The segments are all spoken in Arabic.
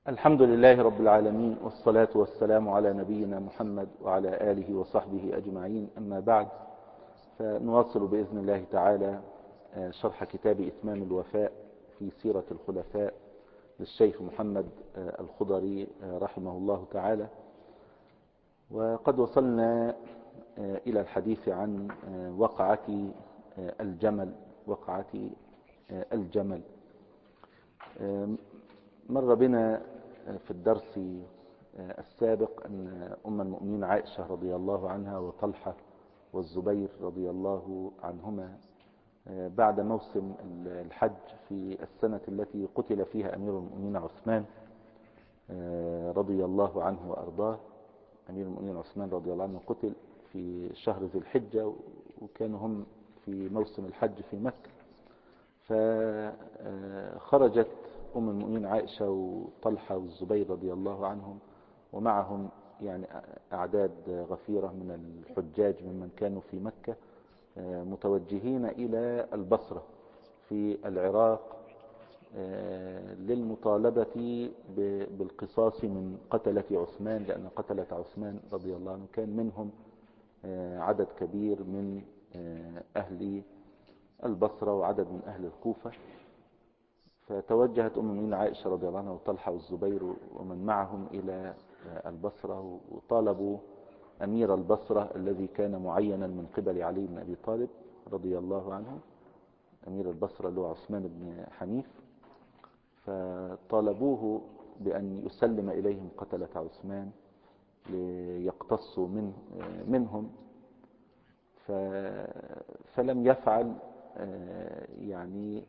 الحمد لله رب العالمين، والصلاة والسلام على نبينا محمد وعلى آله وصحبه أجمعين. أما بعد، فنواصل بإذن الله تعالى شرح كتاب إتمام الوفاء في سيرة الخلفاء للشيخ محمد الخضري رحمه الله تعالى. وقد وصلنا إلى الحديث عن وقعة الجمل. مر بنا في الدرس السابق أن أم المؤمنين عائشة رضي الله عنها وطلحة والزبير رضي الله عنهما بعد موسم الحج في السنة التي قتل فيها أمير المؤمنين عثمان رضي الله عنه وأرضاه. أمير المؤمنين عثمان رضي الله عنه قتل في شهر ذي الحجة، وكانوا هم في موسم الحج في مكة. فخرجت أم المؤمنين عائشة وطلحة والزبير رضي الله عنهم، ومعهم يعني أعداد غفيرة من الحجاج ممن كانوا في مكة، متوجهين إلى البصرة في العراق للمطالبة بالقصاص من قتلة عثمان، لأن قتلة عثمان رضي الله عنه كان منهم عدد كبير من أهل البصرة وعدد من أهل الكوفة. فتوجهت أم المؤمنين عائشة رضي الله عنها وطلحة والزبير ومن معهم إلى البصرة، وطالبوا أمير البصرة الذي كان معينا من قبل علي بن أبي طالب رضي الله عنه، أمير البصرة اللي هو عثمان بن حنيف. فطالبوه بأن يسلم إليهم قتلة عثمان ليقتصوا منهم، فلم يفعل، يعني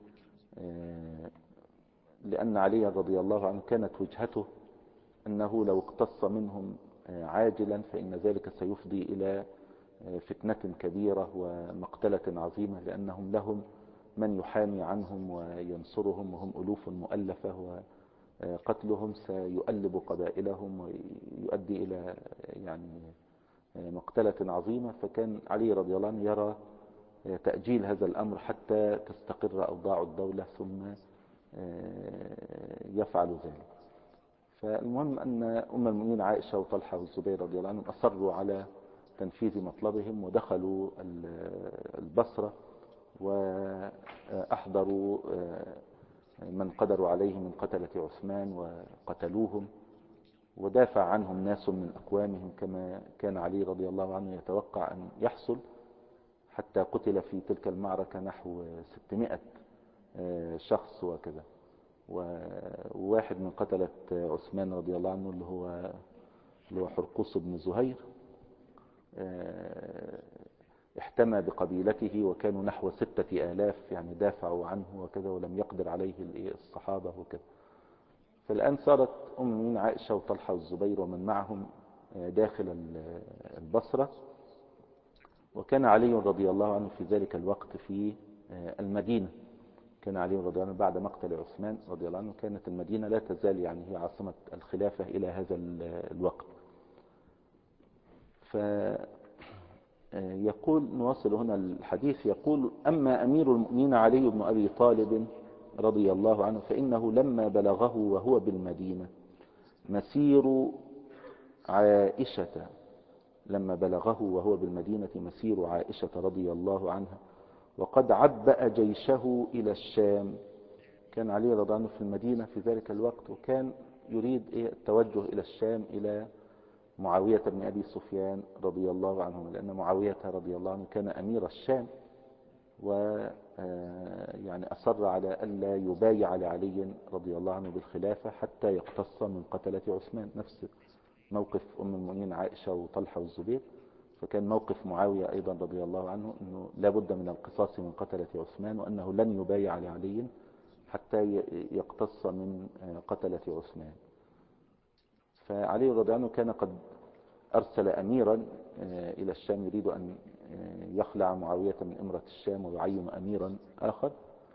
لأن علي رضي الله عنه كانت وجهته أنه لو اقتص منهم عاجلا فإن ذلك سيفضي إلى فتنة كبيرة ومقتلة عظيمة، لأنهم لهم من يحامي عنهم وينصرهم، وهم ألوف مؤلفة، وقتلهم سيؤلب قبائلهم ويؤدي إلى يعني مقتلة عظيمة. فكان علي رضي الله عنه يرى تأجيل هذا الأمر حتى تستقر أوضاع الدولة ثم يفعل ذلك. فالمهم أن أم المؤمنين عائشة وطلحة والزبير رضي الله عنهم أصروا على تنفيذ مطلبهم، ودخلوا البصرة وأحضروا من قدروا عليه من قتلة عثمان وقتلوهم، ودافع عنهم ناس من أقوامهم كما كان علي رضي الله عنه يتوقع أن يحصل، حتى قتل في تلك المعركة نحو 600 شخص وكذا. وواحد من قتلة عثمان رضي الله عنه اللي هو حرقوس بن زهير احتمى بقبيلته، وكانوا نحو 6000 يعني دافعوا عنه وكذا، ولم يقدر عليه الصحابة وكذا. فالآن صارت أم المؤمنين عائشة وطلحة والزبير ومن معهم داخل البصرة، وكان علي رضي الله عنه في ذلك الوقت في المدينة. كان علي رضي الله عنه بعد مقتل عثمان رضي الله عنه كانت المدينة لا تزال يعني هي عاصمة الخلافة إلى هذا الوقت. فيقول نواصل هنا الحديث، يقول: أما أمير المؤمنين علي بن أبي طالب رضي الله عنه فإنه لما بلغه وهو بالمدينة مسير عائشة رضي الله عنها وقد عبأ جيشه إلى الشام. كان علي رضي الله عنه في المدينة في ذلك الوقت، وكان يريد التوجه إلى الشام إلى معاوية بن أبي سفيان رضي الله عنه، لأن معاوية رضي الله عنه كان أمير الشام، ويعني أصر على ألا يبايع لعلي رضي الله عنه بالخلافة حتى يقتص من قتلة عثمان. نفس موقف أم المؤمنين عائشة وطلحة والزبير، فكان موقف معاوية أيضا رضي الله عنه أنه لا بد من القصاص من قتلة عثمان، وأنه لن يبايع لعلي حتى يقتص من قتلة عثمان. فعلي رضي الله عنه كان قد أرسل أميرا إلى الشام يريد أن يخلع معاوية من إمرة الشام ويعين أميرا آخر،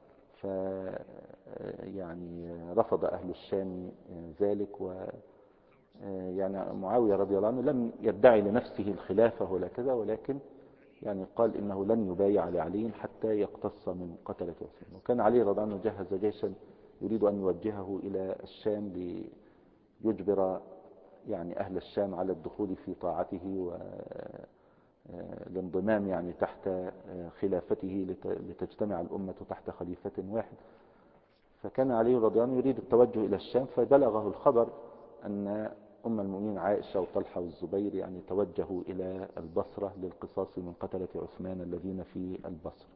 يعني رفض أهل الشام ذلك. يعني معاوية رضي الله عنه لم يدعي لنفسه الخلافة ولا كذا، ولكن يعني قال إنه لن يبايع لعلي حتى يقتص من قتلة عثمان. وكان علي رضي الله عنه جهز جيشا يريد أن يوجهه إلى الشام يجبر يعني أهل الشام على الدخول في طاعته والانضمام يعني تحت خلافته لتجتمع الأمة تحت خليفة واحد. فكان علي رضي الله عنه يريد التوجه إلى الشام، فبلغه الخبر أن أم المؤمنين عائشة وطلحة والزبير يعني توجهوا إلى البصرة للقصاص من قتلة عثمان الذين في البصرة.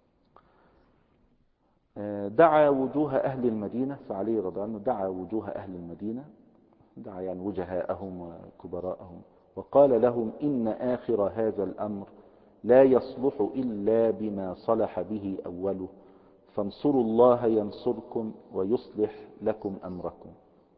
دعا وجوه أهل المدينة، فعلي رضي الله عنه دعا وجوه أهل المدينة، دعا يعني وجهاءهم وكبراءهم، وقال لهم: إن آخر هذا الأمر لا يصلح إلا بما صلح به أوله، فانصروا الله ينصركم ويصلح لكم أمركم.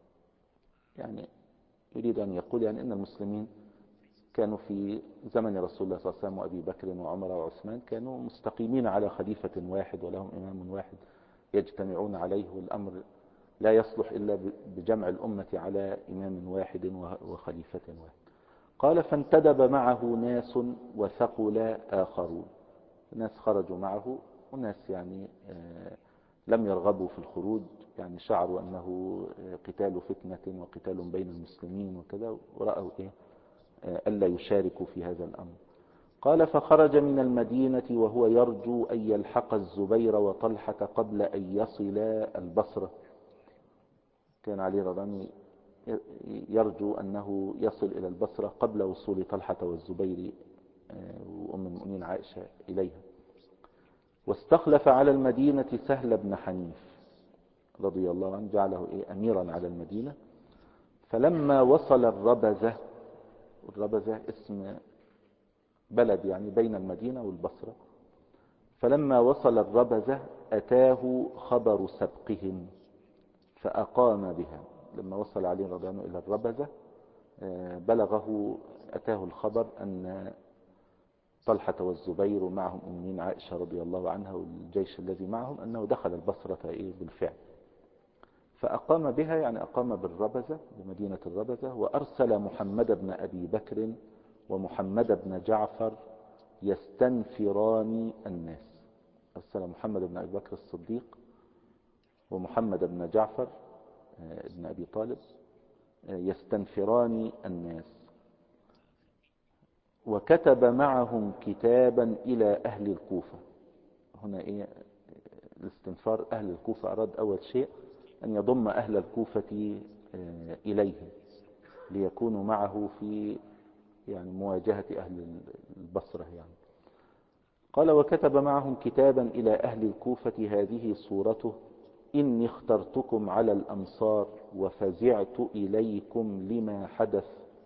يعني يريد أن يقول يعني إن المسلمين كانوا في زمن رسول الله صلى الله عليه وسلم وأبي بكر وعمر وعثمان كانوا مستقيمين على خليفة واحد ولهم إمام واحد يجتمعون عليه، والأمر لا يصلح إلا بجمع الأمة على إمام واحد وخليفة واحد. قال: فانتدب معه ناس وثقل آخرون. ناس خرجوا معه وناس يعني لم يرغبوا في الخروج، يعني شعروا أنه قتال فتنة وقتال بين المسلمين وكذا، ورأوا ألا يشاركوا في هذا الأمر. قال: فخرج من المدينة وهو يرجو أن يلحق الزبير وطلحة قبل أن يصلا البصرة. كان علي رضي الله عنه يرجو أنه يصل إلى البصرة قبل وصول طلحة والزبير وأم المؤمنين عائشة إليها. واستخلف على المدينة سهل بن حنيف رضي الله عنه، جعله أميرا على المدينة. فلما وصل الربزة، الربزة اسم بلد يعني بين المدينة والبصرة، فلما وصل الربزة أتاه خبر سبقهم فأقام بها. لما وصل علي رضي الله عنه إلى الربزة بلغه، أتاه الخبر أن طلحة والزبير معهم أمين عائشة رضي الله عنها والجيش الذي معهم أنه دخل البصرة بالفعل. فأقام بها يعني أقام بالربزة بمدينة الربزة، وأرسل محمد بن أبي بكر ومحمد بن جعفر يستنفران الناس. أرسل محمد بن أبي بكر الصديق ومحمد بن جعفر ابن أبي طالب يستنفران الناس، وكتب معهم كتابا إلى أهل الكوفة. هنا الاستنفار أهل الكوفة أراد أول شيء أن يضم أهل الكوفة إليه ليكونوا معه في يعني مواجهة أهل البصرة يعني. قال: وكتب معهم كتابا إلى أهل الكوفة هذه صورته: إني اخترتكم على الأمصار وفزعت إليكم لما حدث،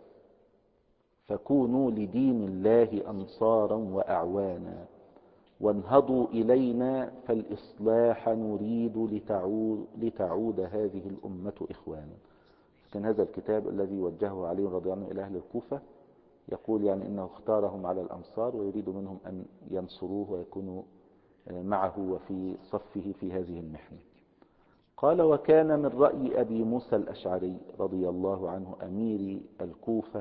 فكونوا لدين الله أنصارا وأعوانا، وانهضوا إلينا فالإصلاح نريد لتعود هذه الأمة إخوانا. كان هذا الكتاب الذي وجهه علي رضي الله عنه إلى أهل الكوفة يقول يعني إنه اختارهم على الأمصار ويريد منهم أن ينصروه ويكونوا معه وفي صفه في هذه المحنة. قال: وكان من رأي أبي موسى الأشعري رضي الله عنه أمير الكوفة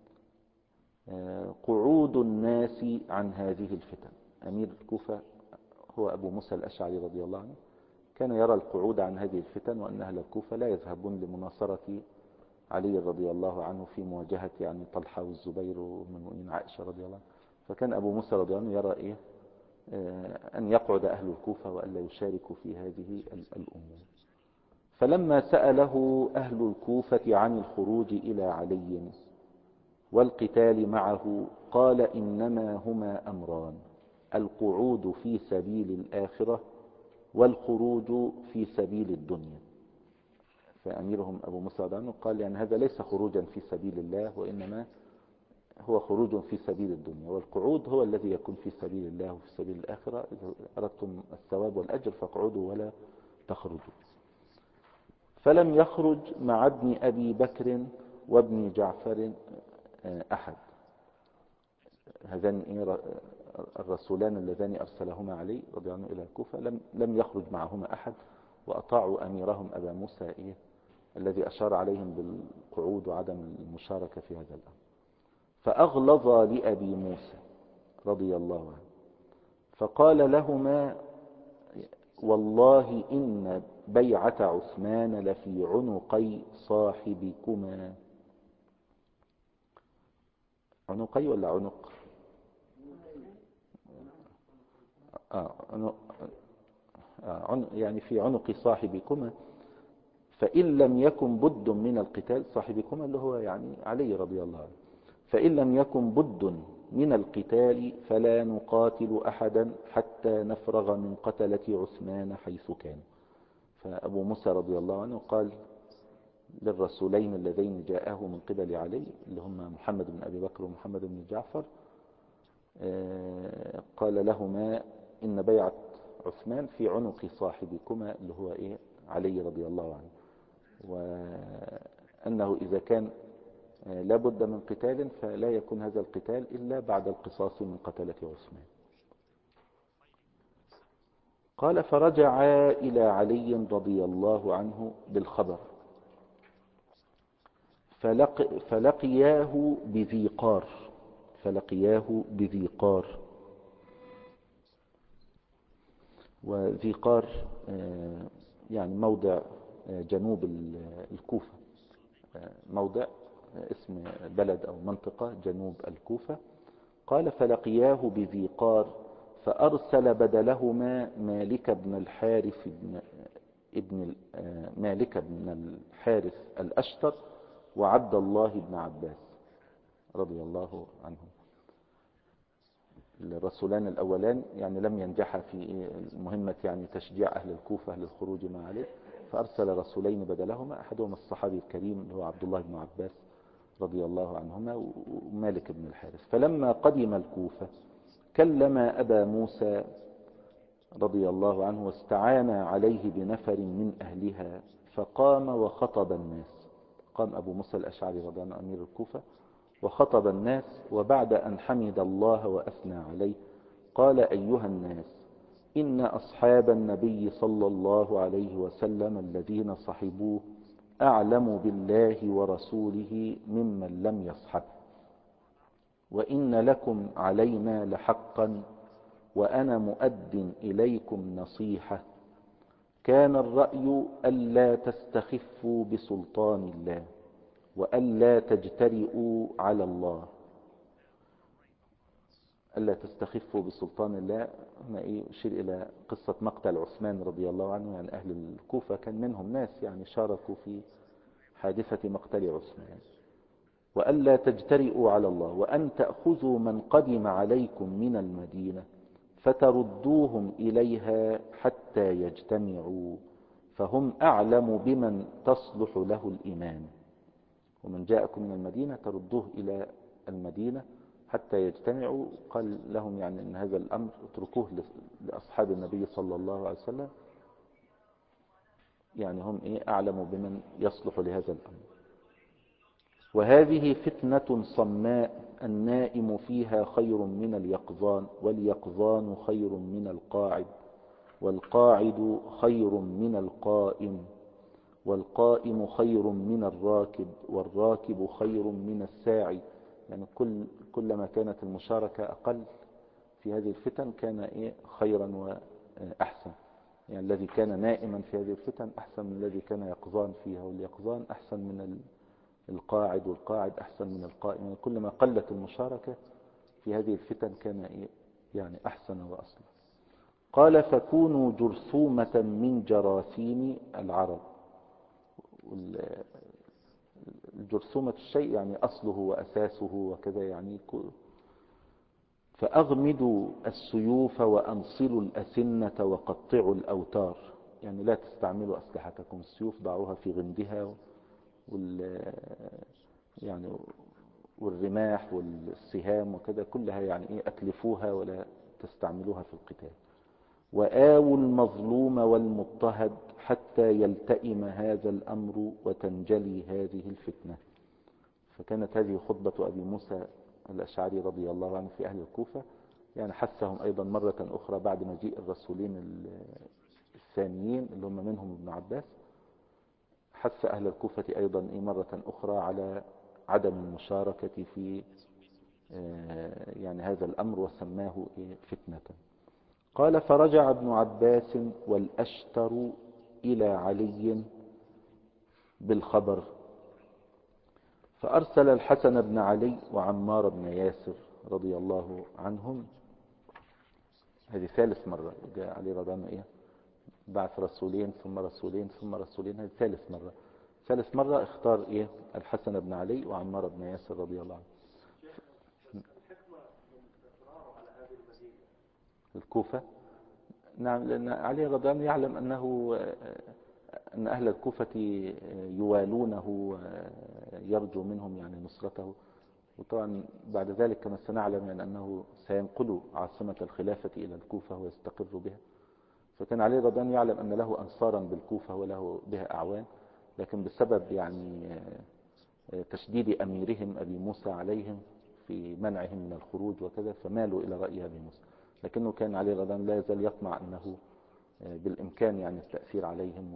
قعود الناس عن هذه الفتن. أمير الكوفة هو أبو موسى الأشعري رضي الله عنه، كان يرى القعود عن هذه الفتن، وأن أهل الكوفة لا يذهبون لمناصرة علي رضي الله عنه في مواجهة يعني طلحة والزبير وأم المؤمنين عائشة رضي الله عنه. فكان أبو موسى رضي الله عنه يرى أن يقعد أهل الكوفة وألا يشاركوا في هذه الأمور. فلما سأله أهل الكوفة عن الخروج إلى علي والقتال معه قال: إنما هما أمران: القعود في سبيل الآخرة والخروج في سبيل الدنيا. فأميرهم أبو موسى رضي الله عنه قال يعني هذا ليس خروجا في سبيل الله، وإنما هو خروج في سبيل الدنيا، والقعود هو الذي يكون في سبيل الله وفي سبيل الآخرة. إذا أردتم الثواب والأجر فاقعدوا ولا تخرجوا. فلم يخرج مع ابن أبي بكر وابن جعفر أحد. هذان الرسولان اللذان أرسلهما علي رضي الله عنه إلى الكوفة لم يخرج معهما أحد، وأطاعوا أميرهم أبا موسى الذي أشار عليهم بالقعود وعدم المشاركة في هذا الأمر. فأغلظ لأبي موسى رضي الله عنه فقال لهما: والله إن بيعة عثمان لفي عنقي صاحبكما. عنقي ولا عنق؟ يعني في عنق صاحبكما، فإن لم يكن بد من القتال، صاحبكما اللي هو يعني علي رضي الله عنه، فإن لم يكن بد من القتال فلا نقاتل أحدا حتى نفرغ من قتلة عثمان حيث كان. فأبو موسى رضي الله عنه قال للرسولين اللذين جاءه من قبل علي، اللي هم محمد بن أبي بكر ومحمد بن جعفر، قال لهما إن بيعة عثمان في عنق صاحبكما اللي هو علي رضي الله عنه، وأنه إذا كان لابد من قتال فلا يكون هذا القتال إلا بعد القصاص من قتلة عثمان. قال فرجع إلى علي رضي الله عنه بالخبر فلقياه بذي قار، وذي قار يعني موضع جنوب الكوفة، موضع اسم بلد أو منطقة جنوب الكوفة. قال فلقياه بذي قار فأرسل بدلهما مالك بن الحارث مالك بن الحارث الأشتر وعبد الله بن عباس رضي الله عنهم. الرسولان الأولان يعني لم ينجحا في مهمة يعني تشجيع أهل الكوفة للخروج مع علي، فأرسل رسولين بدلهما، أحدهما الصحابي الكريم اللي هو عبد الله بن عباس رضي الله عنهما، ومالك بن الحارث. فلما قدم الكوفة كلم أبا موسى رضي الله عنه واستعان عليه بنفر من أهلها فقام وخطب الناس. قام أبو موسى الأشعري رضي الله عنه أمير الكوفة وخطب الناس، وبعد أن حمد الله وأثنى عليه قال أيها الناس إن أصحاب النبي صلى الله عليه وسلم الذين صحبوه أعلم بالله ورسوله ممن لم يصحب، وإن لكم علينا لحقا، وأنا مؤد إليكم نصيحة. كان الرأي ألا تستخفوا بسلطان الله وألا تجترئوا على الله. ألا تستخفوا بسلطان الله هنا يشير إلى قصة مقتل عثمان رضي الله عنه، يعني أهل الكوفة كان منهم ناس يعني شاركوا في حادثة مقتل عثمان. وألا تجترئوا على الله، وأن تأخذوا من قدم عليكم من المدينة فتردوهم إليها حتى يجتمعوا، فهم أعلم بمن تصلح له الإمام. ومن جاءكم من المدينة تردوه إلى المدينة حتى يجتمعوا. قال لهم يعني أن هذا الأمر اتركوه لأصحاب النبي صلى الله عليه وسلم، يعني هم أعلم بمن يصلح لهذا الأمر. وهذه فتنة صماء النائم فيها خير من اليقظان، واليقظان خير من القاعد، والقاعد خير من القائم، والقائم خير من الراكب، والراكب خير من الساعي. يعني كلما كانت المشاركة أقل في هذه الفتن كان خيرا وأحسن. يعني الذي كان نائما في هذه الفتن أحسن من الذي كان يقظان فيها، واليقظان أحسن من القاعد، والقاعد أحسن من القائم. يعني كلما قلت المشاركة في هذه الفتن كان يعني أحسن وأصلح. قال فكونوا جرثومة من جراثيم العرب. الجرثومة الشيء يعني أصله وأساسه وكذا، يعني فأغمدوا السيوف وأنصلوا الأسنة وقطعوا الأوتار. يعني لا تستعملوا أسلحتكم، السيوف ضعوها في غمدها يعني والرماح والسهام وكذا كلها يعني أتلفوها ولا تستعملوها في القتال. وآووا المظلوم والمضطهد حتى يلتئم هذا الأمر وتنجلي هذه الفتنة. فكانت هذه خطبة أبي موسى الأشعري رضي الله عنه في أهل الكوفة، يعني حثهم أيضا مرة أخرى بعد مجيء الرسولين الثانيين اللي هم منهم ابن عباس، حث أهل الكوفة أيضا مرة أخرى على عدم المشاركة في يعني هذا الأمر، وسماه فتنة. قال فرجع ابن عباس والأشتر إلى علي بالخبر، فأرسل الحسن بن علي وعمار بن ياسر رضي الله عنهم. هذه ثالث مرة جاء علي رضي الله عنه بعث رسولين ثم رسولين ثم رسولين، هذه ثالث مرة اختار الحسن بن علي وعمار بن ياسر رضي الله عنه. الكوفة، نعم، لأن علي رضي الله عنه يعلم أن أهل الكوفة يوالونه ويرجو منهم يعني نصرته، وطبعا بعد ذلك كما سنعلم يعني أنه سينقل عاصمة الخلافة إلى الكوفة ويستقر بها. فكان علي رضي الله عنه يعلم أن له أنصارا بالكوفة وله بها أعوان، لكن بسبب يعني تشديد أميرهم أبي موسى عليهم في منعهم من الخروج وكذا فمالوا إلى رأي أبي موسى. لكنه كان علي رضي الله عنه لا يزال يطمع أنه بالإمكان يعني التأثير عليهم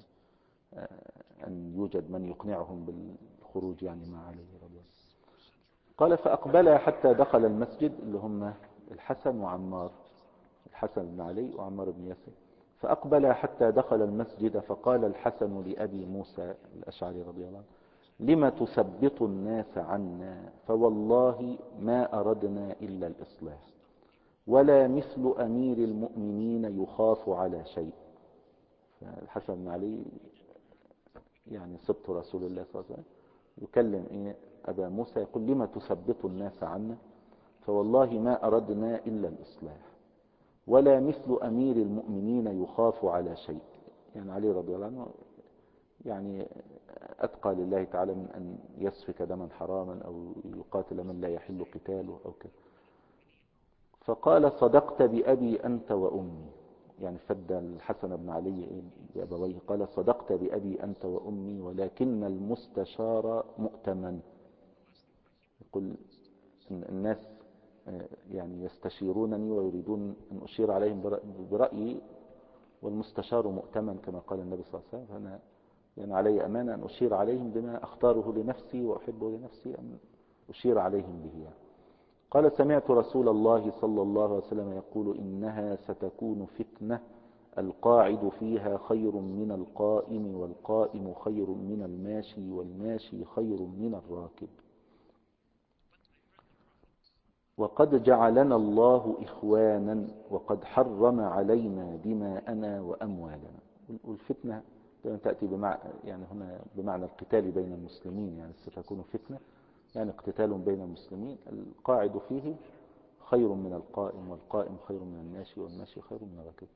وأن يوجد من يقنعهم بالخروج يعني مع علي رضي الله عنه. قال فأقبل حتى دخل المسجد، اللي هم الحسن وعمار، الحسن بن علي وعمار بن ياسر. فأقبل حتى دخل المسجد، فقال الحسن لأبي موسى الأشعري رضي الله عنه: لم تثبط الناس عنا؟ فوالله ما أردنا إلا الإصلاح، ولا مثل أمير المؤمنين يخاف على شيء. الحسن بن علي يعني سبط رسول الله صلى الله عليه وسلم يكلم أبا موسى يقول: لم تثبط الناس عنا؟ فوالله ما أردنا إلا الإصلاح، ولا مثل أمير المؤمنين يخاف على شيء. يعني علي رضي الله عنه يعني أتقى لله تعالى من أن يسفك دما حراما أو يقاتل من لا يحل قتاله أو كذا. فقال: صدقت بأبي أنت وأمي، يعني فد الحسن بن علي بأبويه، قال: صدقت بأبي أنت وأمي، ولكن المستشار مؤتمن. يقول الناس يعني يستشيرونني ويريدون أن أشير عليهم برأيي، والمستشار مؤتمن كما قال النبي صلى الله عليه وسلم، فأنا يعني علي أمانة أن أشير عليهم بما أختاره لنفسي وأحبه لنفسي، أن أشير عليهم به يعني. قال: سمعت رسول الله صلى الله عليه وسلم يقول: إنها ستكون فتنة القاعد فيها خير من القائم، والقائم خير من الماشي، والماشي خير من الراكب. وقد جعلنا الله إخوانا، وقد حرم علينا دماءنا وأموالنا. والفتنة تأتي يعني هنا بمعنى القتال بين المسلمين، يعني ستكون فتنة يعني اقتتال بين المسلمين، القاعد فيه خير من القائم، والقائم خير من الماشي، والماشي خير من الراكب.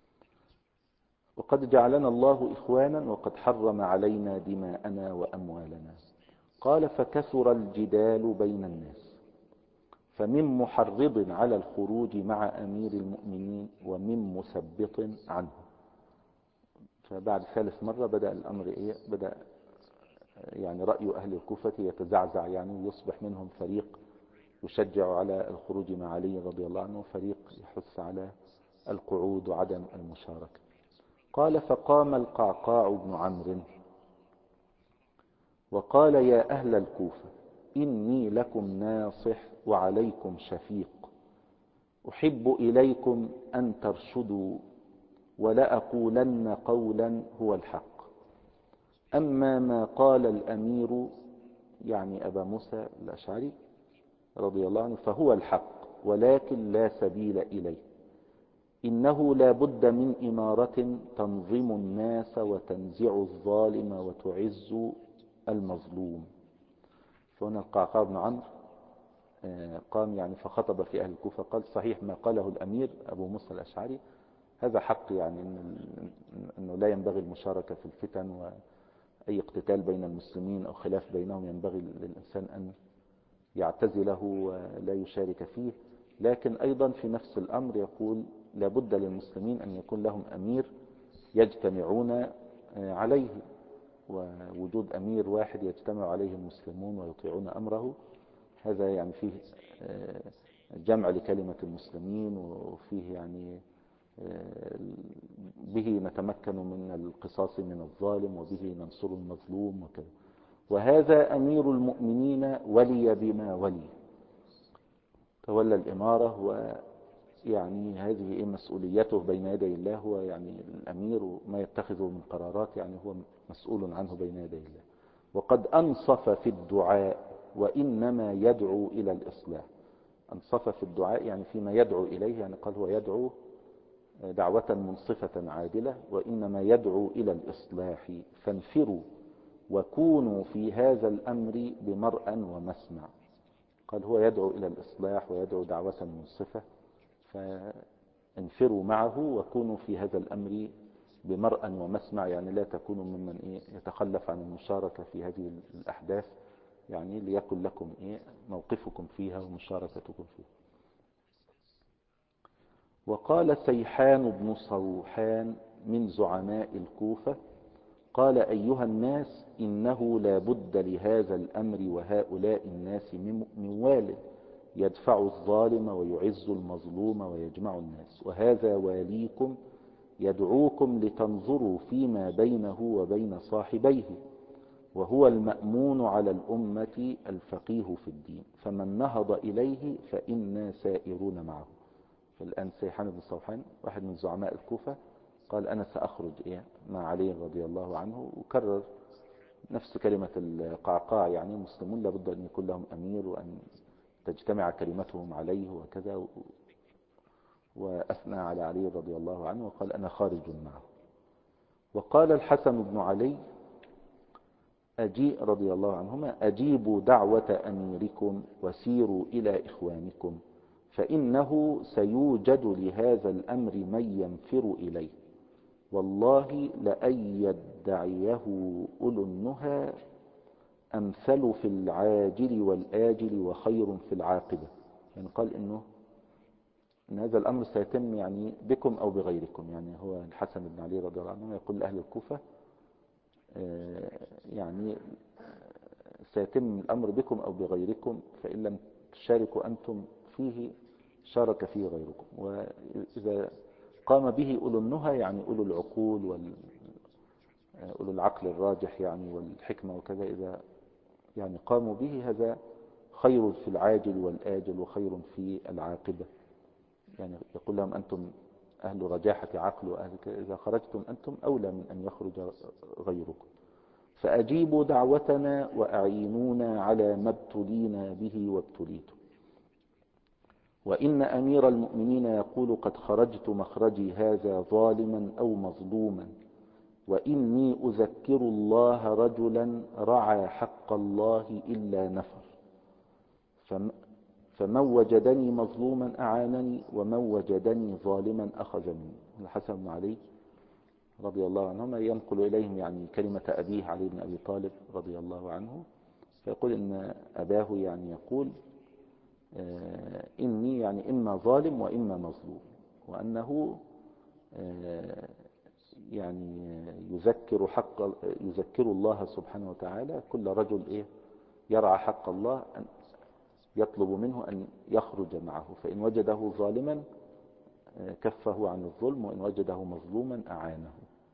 وقد جعلنا الله إخوانا، وقد حرم علينا دماءنا وأموالنا. قال: فكثر الجدال بين الناس، فمن محرض على الخروج مع أمير المؤمنين ومن مثبط عنه. فبعد ثالث مرة بدأ الأمر بدأ يعني رأي أهل الكوفة يتزعزع، يعني يصبح منهم فريق يشجع على الخروج مع علي رضي الله عنه، وفريق يحث على القعود وعدم المشاركة. قال: فقام القعقاع بن عمرو وقال: يا أهل الكوفة، إني لكم ناصح وعليكم شفيق، أحب إليكم أن ترشدوا، ولأقولن قولا هو الحق. أما ما قال الأمير، يعني أبا موسى الأشعري رضي الله عنه، فهو الحق، ولكن لا سبيل إليه. إنه لا بد من إمارة تنظم الناس وتنزع الظالم وتعز المظلوم. فهنا القعقاع بن عمرو قام يعني فخطب في أهل الكوفة، قال: صحيح ما قاله الأمير أبو موسى الأشعري، هذا حق، يعني أنه لا ينبغي المشاركة في الفتن، وأي اقتتال بين المسلمين أو خلاف بينهم ينبغي للإنسان أن يعتزله ولا يشارك فيه. لكن أيضا في نفس الأمر يقول: لابد للمسلمين أن يكون لهم أمير يجتمعون عليه، ووجود أمير واحد يجتمع عليه المسلمون ويطيعون أمره، هذا يعني فيه جمع لكلمة المسلمين، وفيه يعني به نتمكن من القصاص من الظالم، وبه ننصر المظلوم وكذا. وهذا أمير المؤمنين ولي بما ولي، تولى الإمارة يعني هذه مسؤوليته بين يدي الله، هو يعني الأمير، وما يتخذه من قرارات يعني هو مسؤول عنه بين يدي الله. وقد أنصف في الدعاء وإنما يدعو إلى الإصلاح. أنصف في الدعاء يعني فيما يدعو إليه، يعني قال هو يدعو دعوة منصفة عادلة، وإنما يدعو إلى الإصلاح. فانفروا وكونوا في هذا الأمر بمرأى ومسمع. قال هو يدعو إلى الإصلاح ويدعو دعوة منصفة، فانفروا معه وكونوا في هذا الأمر بمرأى ومسمع، يعني لا تكونوا ممن يتخلف عن المشاركة في هذه الأحداث، يعني ليكن لكم موقفكم فيها ومشاركتكم فيها. وقال سيحان بن صوحان من زعماء الكوفة قال أيها الناس إنه لا بد لهذا الأمر وهؤلاء الناس من وال يدفع الظالم ويعز المظلوم ويجمع الناس، وهذا واليكم يدعوكم لتنظروا فيما بينه وبين صاحبيه، وهو المأمون على الأمة الفقيه في الدين، فمن نهض إليه فإنا سائرون معه. فالآن سيحان بن صوحان واحد من زعماء الكوفة قال أنا سأخرج مع علي رضي الله عنه، وكرر نفس كلمة القعقاع، يعني المسلمون لابد أن يكون لهم أمير وأن تجتمع كلمتهم عليه وكذا، وأثنى على علي رضي الله عنه وقال أنا خارج معه. وقال الحسن بن علي رضي الله عنهما أجيبوا دعوة أميركم وسيروا إلى إخوانكم، فإنه سيوجد لهذا الأمر من ينفر إليه، والله لأن يدعيه أولو النهى أمثل في العاجل والآجل وخير في العاقبة. يعني قال إن هذا الأمر سيتم يعني بكم أو بغيركم، يعني هو الحسن بن علي رضي الله عنه يقول لأهل الكوفة يعني سيتم الأمر بكم أو بغيركم، فإن لم تشاركوا أنتم فيه شارك فيه غيركم. وإذا قام به أولو النهى يعني أولو العقول أولو العقل الراجح يعني والحكمة وكذا، إذا يعني قاموا به هذا خير في العاجل والآجل وخير في العاقبة. يعني يقول لهم أنتم أهل رجاحة عقل وأهل إذا خرجتم أنتم أولى من أن يخرج غيركم، فأجيبوا دعوتنا وأعينونا على ما ابتلينا به وابتليتم. وإن أمير المؤمنين يقول قد خرجت مخرجي هذا ظالما أو مظلوما، وإني أذكر الله رجلا رعى حق الله إلا نفر، فمن وجدني مظلوما أعانني ومن وجدني ظالما أخذ مني. الحسن بن علي رضي الله عنهما ينقل إليهم يعني كلمة أبيه علي بن أبي طالب رضي الله عنه، فيقول إن أباه يعني يقول إني يعني إما ظالم وإما مظلوم، وأنه يعني يذكر الله سبحانه وتعالى كل رجل يرعى حق الله أن يطلب منه أن يخرج معه، فإن وجده ظالما كفه عن الظلم، وإن وجده مظلوما أعانه.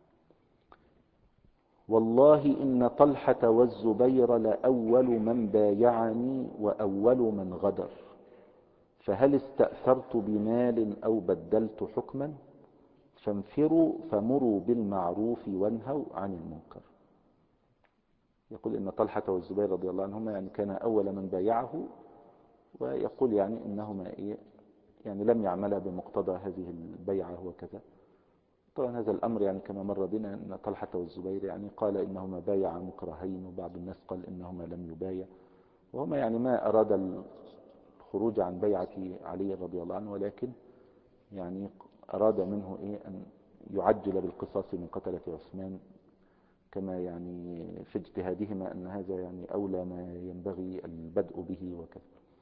والله إن طلحة والزبير لأول من بايعني وأول من غدر، فهل استأثرت بمال أو بدلت حكما، فانفروا فمروا بالمعروف وانهوا عن المنكر. يقول إن طلحة والزبير رضي الله عنهما يعني كان أول من بايعه، ويقول يعني إنهما يعني لم يعملا بمقتضى هذه البيعة وكذا. طبعا هذا الأمر يعني كما مر بنا أن طلحة والزبير يعني قال إنهما بايعا مكرهين، وبعض الناس قال إنهما لم يبايع، وهما يعني ما أراد الخروج عن بيعة علي رضي الله عنه، ولكن يعني أراد منه أن يعجل بالقصاص من قتلة عثمان، كما يعني في اجتهادهما أن هذا يعني أولى ما ينبغي البدء به وكذا.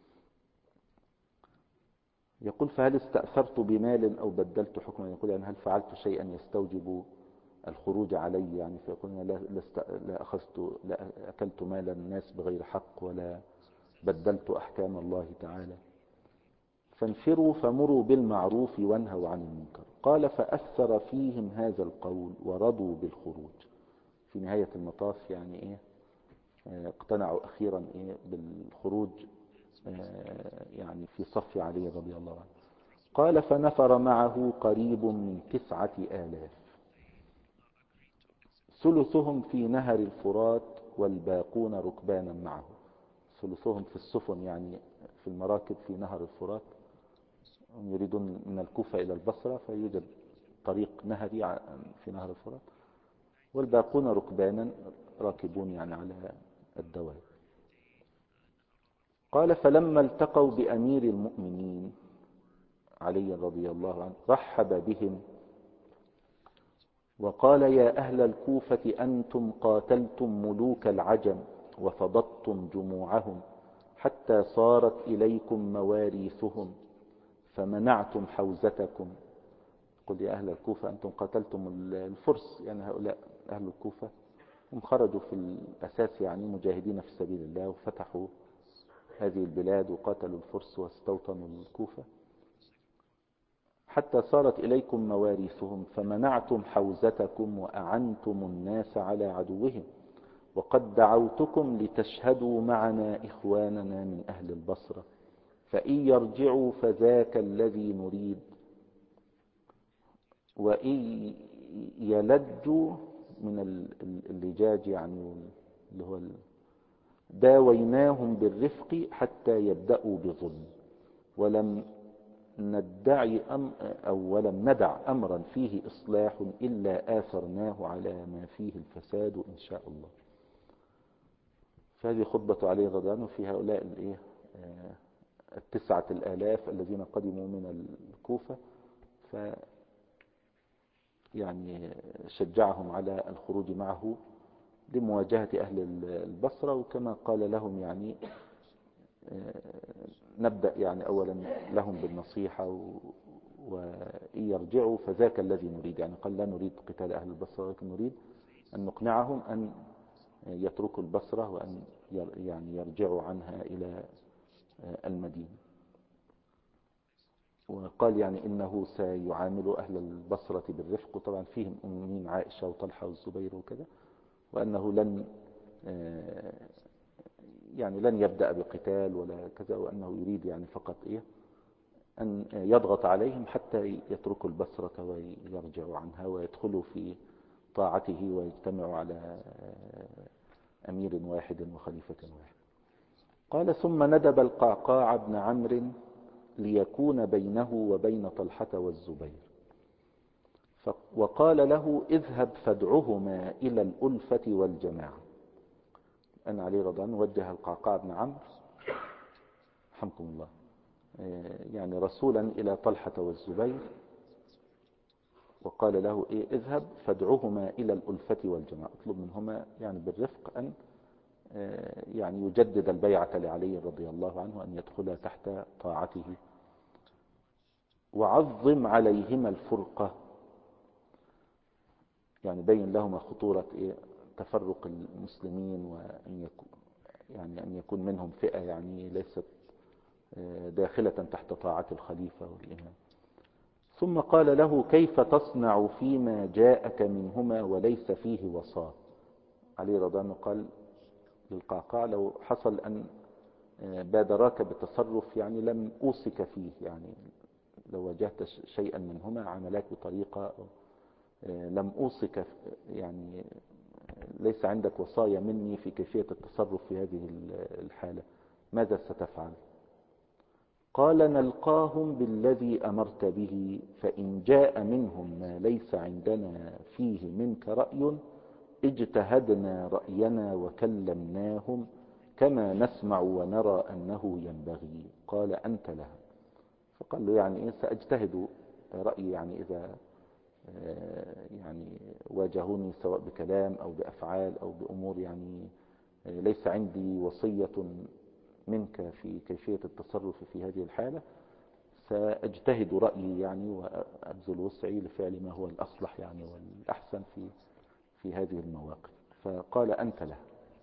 يقول فهل استأثرت بمال أو بدلت حكما، يقول يعني هل فعلت شيئا يستوجب الخروج علي، يعني فيقول لا أكلت مال الناس بغير حق ولا بدلت أحكام الله تعالى. فانفروا فمروا بالمعروف وانهوا عن المنكر. قال فأثر فيهم هذا القول ورضوا بالخروج. في نهاية المطاف يعني اقتنعوا أخيرا بالخروج يعني في صف علي رضي الله عنه. قال فنفر معه قريب من 9000 ثلثهم في نهر الفرات والباقون ركبانا معه. ثلثهم في السفن يعني في المراكب في نهر الفرات، يريدون من الكوفة إلى البصرة فيوجد طريق نهري في نهر الفرات، والباقون ركبانا راكبون يعني على الدواب. قال فلما التقوا بأمير المؤمنين علي رضي الله عنه رحب بهم وقال يا أهل الكوفة أنتم قاتلتم ملوك العجم وفضضتم جموعهم حتى صارت إليكم مواريثهم فمنعتم حوزتكم. قل يا أهل الكوفة أنتم قاتلتم الفرس، يعني هؤلاء أهل الكوفة هم خرجوا في الأساس يعني مجاهدين في سبيل الله وفتحوا هذه البلاد وقاتلوا الفرس واستوطنوا الكوفة، حتى صارت إليكم مواريثهم فمنعتم حوزتكم وأعنتم الناس على عدوهم، وقد دعوتكم لتشهدوا معنا إخواننا من أهل البصرة، فإن يرجعوا فذاك الذي نريد، وإن يلجوا من اللجاج يعني اللي هو داويناهم بالرفق حتى يبدأوا بظلم، ولم ندع أمرا فيه إصلاح إلا آثرناه على ما فيه الفساد إن شاء الله. فهذه خطبة علي رضي الله عنه في هؤلاء 9000 الذين قدموا من الكوفة، يعني شجعهم على الخروج معه لمواجهة أهل البصرة. وكما قال لهم يعني نبدأ يعني أولا لهم بالنصيحة، وإن يرجعوا فذاك الذي نريد، يعني قال لا نريد قتال أهل البصرة ولكن نريد أن نقنعهم أن يتركوا البصرة وأن يعني يرجعوا عنها إلى المدينة. وقال يعني إنه سيعامل أهل البصرة بالرفق، وطبعا فيهم أمين عائشة وطلحة والزبير وكذا، وأنه لن يبدأ بقتال ولا كذا، وأنه يريد يعني فقط أن يضغط عليهم حتى يتركوا البصرة ويرجعوا عنها ويدخلوا في طاعته ويجتمعوا على أمير واحد وخليفة واحد. قال ثم ندب القعقاع بن عمرو ليكون بينه وبين طلحة والزبير، وقال له اذهب فادعهما إلى الألفة والجماعة. أن علي رضي الله عنه وجه القعقاع بن عمرو رحمكم الله يعني رسولا إلى طلحة والزبير، وقال له اذهب فادعهما إلى الألفة والجماعة، اطلب منهما يعني بالرفق أن يعني يجدد البيعة لعلي رضي الله عنه أن يدخل تحت طاعته، وعظم عليهما الفرقة، يعني بين لهما خطورة تفرق المسلمين، وأن أن يكون منهم فئة يعني ليست داخلة تحت طاعة الخليفة والإمام. ثم قال له كيف تصنع فيما جاءك منهما وليس فيه وصاة. علي رضي الله عنه قال للقعقاع لو حصل أن بادراك بتصرف يعني لم أوصك فيه، يعني لو واجهت شيئا منهما عملاك بطريقة لم أوصك يعني ليس عندك وصايا مني في كيفية التصرف في هذه الحالة، ماذا ستفعل؟ قال نلقاهم بالذي أمرت به، فإن جاء منهم ما ليس عندنا فيه منك رأي اجتهدنا رأينا وكلمناهم كما نسمع ونرى أنه ينبغي. قال أنت لها. فقال له يعني سأجتهد رأيي، يعني إذا يعني واجهوني سواء بكلام أو بأفعال أو بأمور يعني ليس عندي وصية منك في كيفية التصرف في هذه الحالة، سأجتهد رأيي يعني وأبذل وسعي لفعل ما هو الأصلح يعني والأحسن في هذه المواقف. فقال أنت له.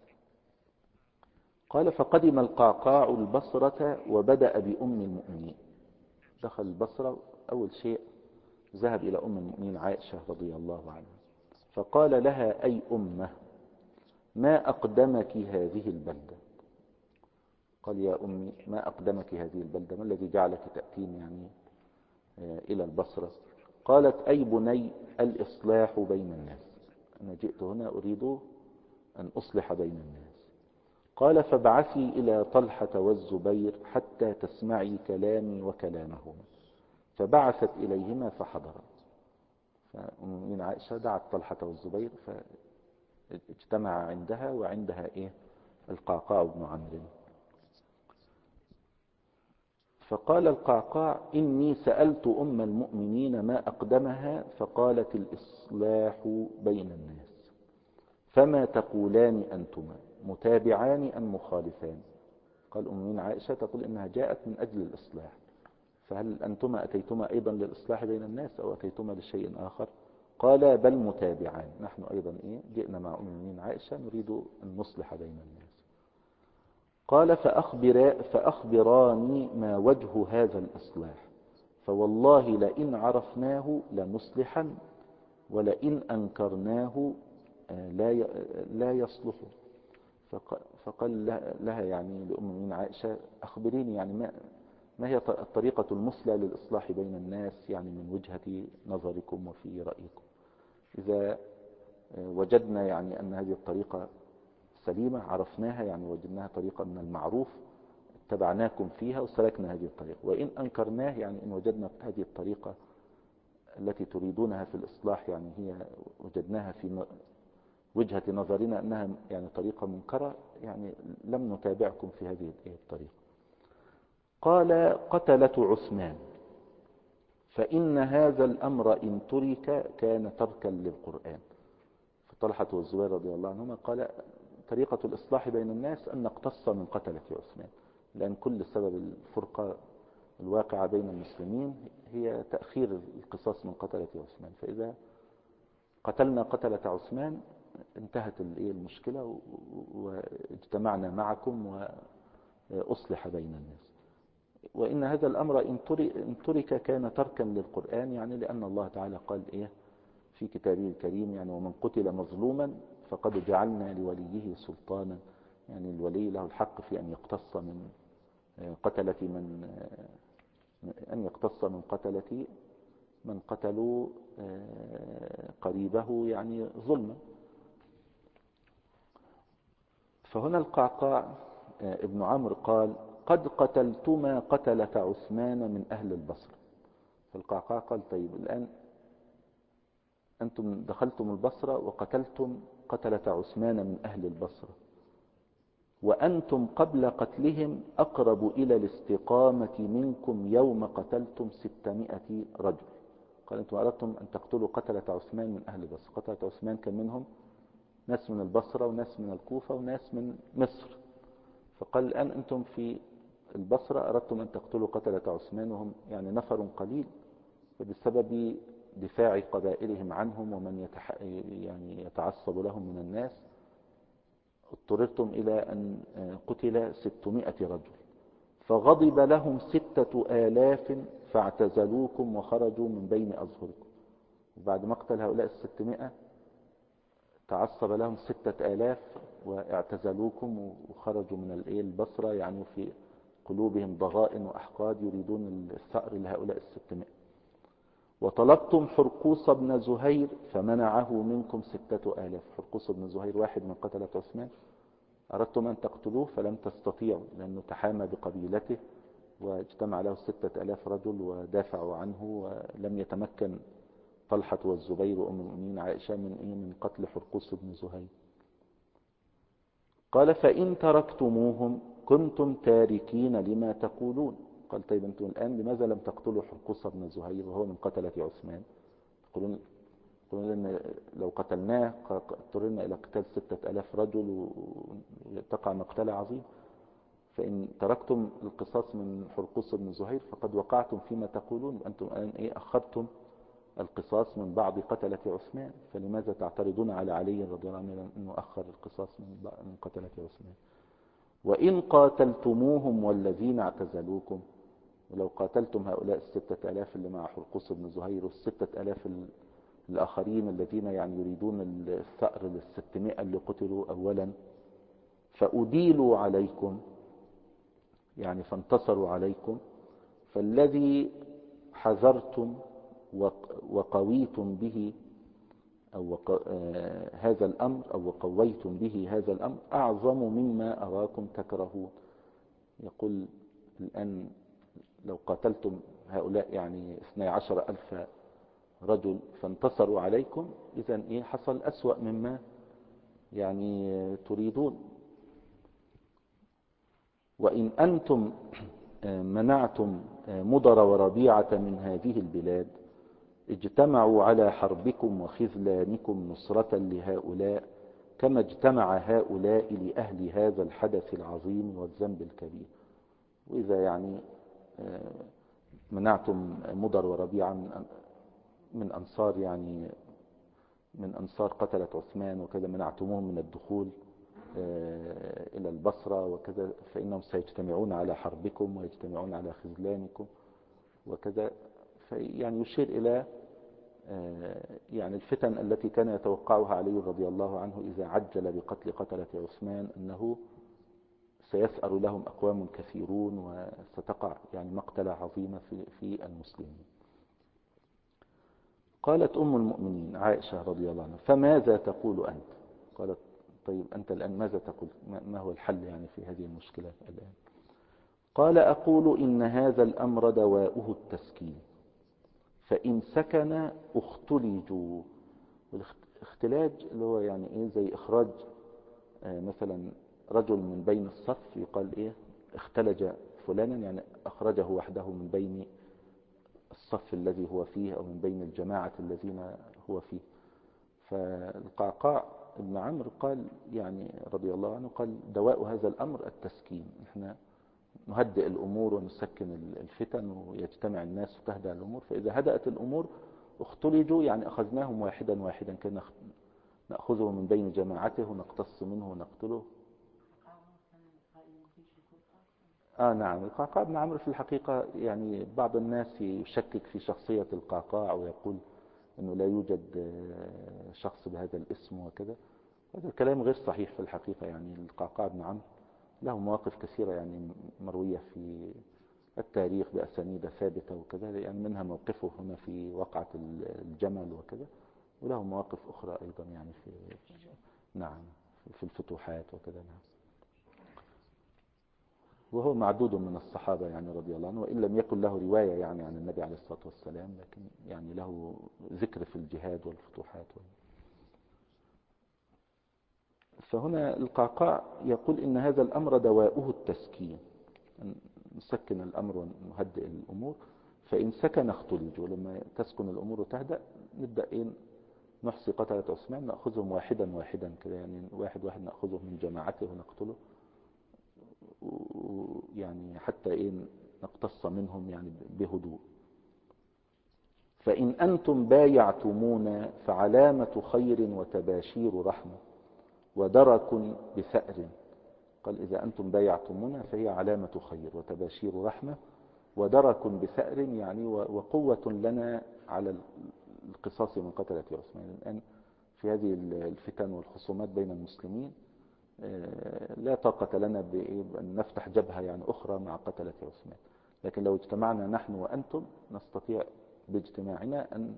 قال فقدم القعقاع البصرة وبدأ بأم المؤمنين. دخل البصرة أول شيء ذهب إلى أم المؤمنين عائشة رضي الله عنها، فقال لها أي أمه ما أقدمك هذه البلدة؟ قال يا أمي ما أقدمك هذه البلدة، ما الذي جعلك تأتين يعني إلى البصرة. قالت أي بني الإصلاح بين الناس، أنا جئت هنا أريد أن أصلح بين الناس. قال فابعثي إلى طلحة والزبير حتى تسمعي كلامي وكلامهما. فبعثت إليهما فحضرا. فأم عائشة دعت طلحة والزبير فاجتمع عندها، وعندها القعقاع بن عمرو. فقال القعقاع إني سألت أم المؤمنين ما أقدمها فقالت الإصلاح بين الناس، فما تقولان أنتما متابعان أم مخالفان؟ قال أم المؤمنين عائشة تقول إنها جاءت من أجل الإصلاح، فهل أنتما أتيتما أيضا للإصلاح بين الناس أو أتيتما لشيء آخر؟ قال بل متابعان، نحن أيضا جئنا مع أم المؤمنين عائشة نريد أن نصلح بين الناس. قال فأخبراني ما وجه هذا الإصلاح، فوالله لئن عرفناه لنصلحن، ولئن أنكرناه لا يصلح. فقال لها يعني لأم المؤمنين عائشة أخبريني يعني ما هي الطريقة المثلى للإصلاح بين الناس يعني من وجهة نظركم وفي رأيكم. إذا وجدنا يعني أن هذه الطريقة سليمة عرفناها، يعني وجدناها طريقة من المعروف اتبعناكم فيها وسلكنا هذه الطريقة، وإن أنكرناه يعني إن وجدنا هذه الطريقة التي تريدونها في الإصلاح يعني هي وجدناها في وجهة نظرنا أنها يعني طريقة منكرة، يعني لم نتابعكم في هذه الطريقة. قال قتلة عثمان، فإن هذا الأمر إن ترك كان تركا للقرآن. فطلحة والزبير رضي الله عنهما قال طريقة الإصلاح بين الناس أن نقتص من قتلة عثمان، لأن كل سبب الفرقة الواقعة بين المسلمين هي تأخير القصاص من قتلة عثمان، فإذا قتلنا قتلة عثمان انتهت المشكلة واجتمعنا معكم وأصلح بين الناس. وإن هذا الأمر إن ترك كان تركا للقرآن، يعني لأن الله تعالى قال في كتابه الكريم يعني ومن قتل مظلوما فقد جعلنا لوليه سلطانا، يعني الولي له الحق في أن يقتص من قتلة من قتلوا قريبه يعني ظلما. فهنا القعقاع ابن عمرو قال قد قتلتما قتلة عثمان من أهل البصرة. فالقعقاع قال طيب الآن أنتم دخلتم البصرة وقتلتم قتلة عثمان من أهل البصرة، وأنتم قبل قتلهم أقرب إلى الاستقامة منكم يوم قتلتم 600 رجل. قال أنتم أردتم أن تقتلوا قتلة عثمان من أهل البصرة. قتلة عثمان كان منهم ناس من البصرة وناس من الكوفة وناس من مصر. فقال الآن أنتم في البصرة أردتم أن تقتلوا قتلة عثمان وهم يعني نفر قليل، وبسبب دفاع قبائلهم عنهم ومن يعني يتعصب لهم من الناس اضطررتم إلى أن قتل 600 رجل، فغضب لهم 6000 فاعتزلوكم وخرجوا من بين أظهركم. وبعد مقتل هؤلاء 600 تعصب لهم 6000 واعتزلوكم وخرجوا من البصرة، يعني في قلوبهم ضغائن وأحقاد يريدون الثأر لهؤلاء 600. وطلبتم حرقوس بن زهير فمنعه منكم 6000. حرقوس بن زهير واحد من قتلة عثمان، أردتم أن تقتلوه فلم تستطيعوا لأنه تحامى بقبيلته واجتمع له 6000 رجل ودافعوا عنه، ولم يتمكن طلحة والزبير وأم المؤمنين عائشة من قتل حرقوس بن زهير. قال فإن تركتموهم كنتم تاركين لما تقولون. قال طيب أنتم الآن لماذا لم تقتلوا حرقوس بن زهير وهو من قتلة عثمان؟ تقولون إن لو قتلناه اضطررنا إلى قتال 6000 رجل وتقع مقتلة عظيم. فإن تركتم القصاص من حرقوس بن زهير فقد وقعتم فيما تقولون، أنتم الآن أخذتم القصاص من بعض قتلة عثمان، فلماذا تعترضون على علي رضي الله عنه أنه أخر القصاص من قتلة عثمان؟ وإن قاتلتموهم والذين اعتزلوكم، ولو قاتلتم هؤلاء 6000 اللي مع حرقوس بن زهير وال6000 الآخرين الذين يعني يريدون الثأر لل600 اللي قتلوا أولا، فأديلوا عليكم يعني فانتصروا عليكم، فالذي حذرتم وقويتم به أو هذا الأمر أو وقويتم به هذا الأمر أعظم مما أراكم تكرهون. يقول الآن لو قاتلتم هؤلاء يعني 12,000 رجل فانتصروا عليكم، إذن إيه حصل أسوأ مما يعني تريدون. وإن أنتم منعتم مضر وربيعة من هذه البلاد اجتمعوا على حربكم وخذلانكم نصرة لهؤلاء كما اجتمع هؤلاء لأهل هذا الحدث العظيم والذنب الكبير. وإذا يعني منعتم مضر وربيعة من أنصار يعني من أنصار قتلة عثمان وكذا، منعتموهم من الدخول إلى البصرة وكذا، فإنهم سيجتمعون على حربكم ويجتمعون على خذلانكم وكذا. يعني يشير إلى يعني الفتن التي كان يتوقعها علي رضي الله عنه إذا عجل بقتل قتلة عثمان، أنه سيثأر لهم أقوام كثيرون وستقع يعني مقتلة عظيمة في المسلمين. قالت أم المؤمنين عائشة رضي الله عنها: فماذا تقول أنت؟ قالت: طيب أنت الآن ماذا تقول؟ ما هو الحل يعني في هذه المشكلة الآن؟ قال: أقول إن هذا الأمر دواؤه التسكين، فإن سكن اختلجوا. الاختلاج اللي هو يعني إيه، زي إخراج مثلا رجل من بين الصف، يقال إيه اختلج فلانا، يعني أخرجه وحده من بين الصف الذي هو فيه أو من بين الجماعة الذين هو فيه. فالقعقاع ابن عمرو قال يعني رضي الله عنه، قال: دواء هذا الأمر التسكين، احنا نهدئ الأمور ونسكن الفتن ويجتمع الناس وتهدأ الأمور، فإذا هدأت الأمور اختلجوا، يعني أخذناهم واحدا واحدا، كنا نأخذه من بين جماعته ونقتص منه ونقتله. نعم، القعقاع بن عمرو في الحقيقة يعني بعض الناس يشكك في شخصية القعقاع ويقول أنه لا يوجد شخص بهذا الاسم وكذا. هذا الكلام غير صحيح في الحقيقة. يعني القعقاع بن عمرو له مواقف كثيرة يعني مروية في التاريخ بأسانيد ثابتة وكذا، يعني منها موقفه هنا في وقعة الجمل وكذا، وله مواقف أخرى أيضا يعني نعم في الفتوحات وكذا. نعم، وهو معدود من الصحابة يعني رضي الله عنه، وإن لم يكن له رواية يعني عن النبي عليه الصلاة والسلام، لكن يعني له ذكر في الجهاد والفتوحات. فهنا القعقاع يقول إن هذا الأمر دواؤه التسكين، نسكن الأمر ونهدئ الأمور، فإن سكن اختلج، ولما تسكن الأمور وتهدأ نبدأ نحصي قتلة عثمان، نأخذهم واحدا واحدا كده، يعني واحد واحد نأخذه من جماعته ونقتله، يعني حتى نقتص منهم يعني بهدوء. فإن أنتم بايعتمونا فعلامة خير وتباشير رحمة ودرك بثأر. قال: إذا أنتم بايعتمونا فهي علامة خير وتباشير رحمة ودرك بثأر، يعني وقوة لنا على القصاص من قتلة عثمان. الآن في هذه الفتن والخصومات بين المسلمين لا طاقة لنا بأن نفتح جبهة يعني أخرى مع قتلة عثمان، لكن لو اجتمعنا نحن وأنتم نستطيع باجتماعنا أن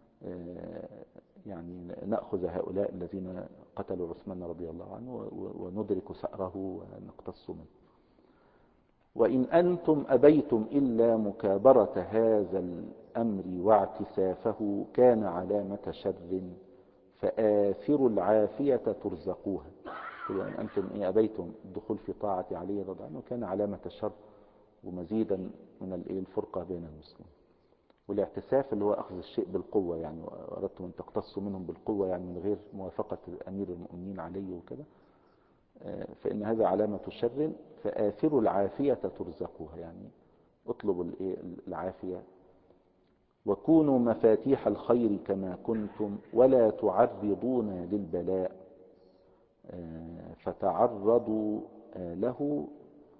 يعني نأخذ هؤلاء الذين قتلوا عثمان رضي الله عنه وندرك ثأره ونقتص منه. وإن أنتم أبيتم إلا مكابرة هذا الأمر واعتسافه كان علامة شر فآثروا العافية ترزقوها. وإن أنتم أبيتم الدخول في طاعة علي رضي الله عنه كان علامة شر ومزيدا من الفرقة بين المسلمين. والاعتساف اللي هو أخذ الشيء بالقوة، يعني أردتم أن تقتصوا منهم بالقوة يعني من غير موافقة أمير المؤمنين علي وكذا، فإن هذا علامة شر فآثروا العافية ترزقوها، يعني اطلبوا العافية. وكونوا مفاتيح الخير كما كنتم ولا تعرضون للبلاء فتعرضوا له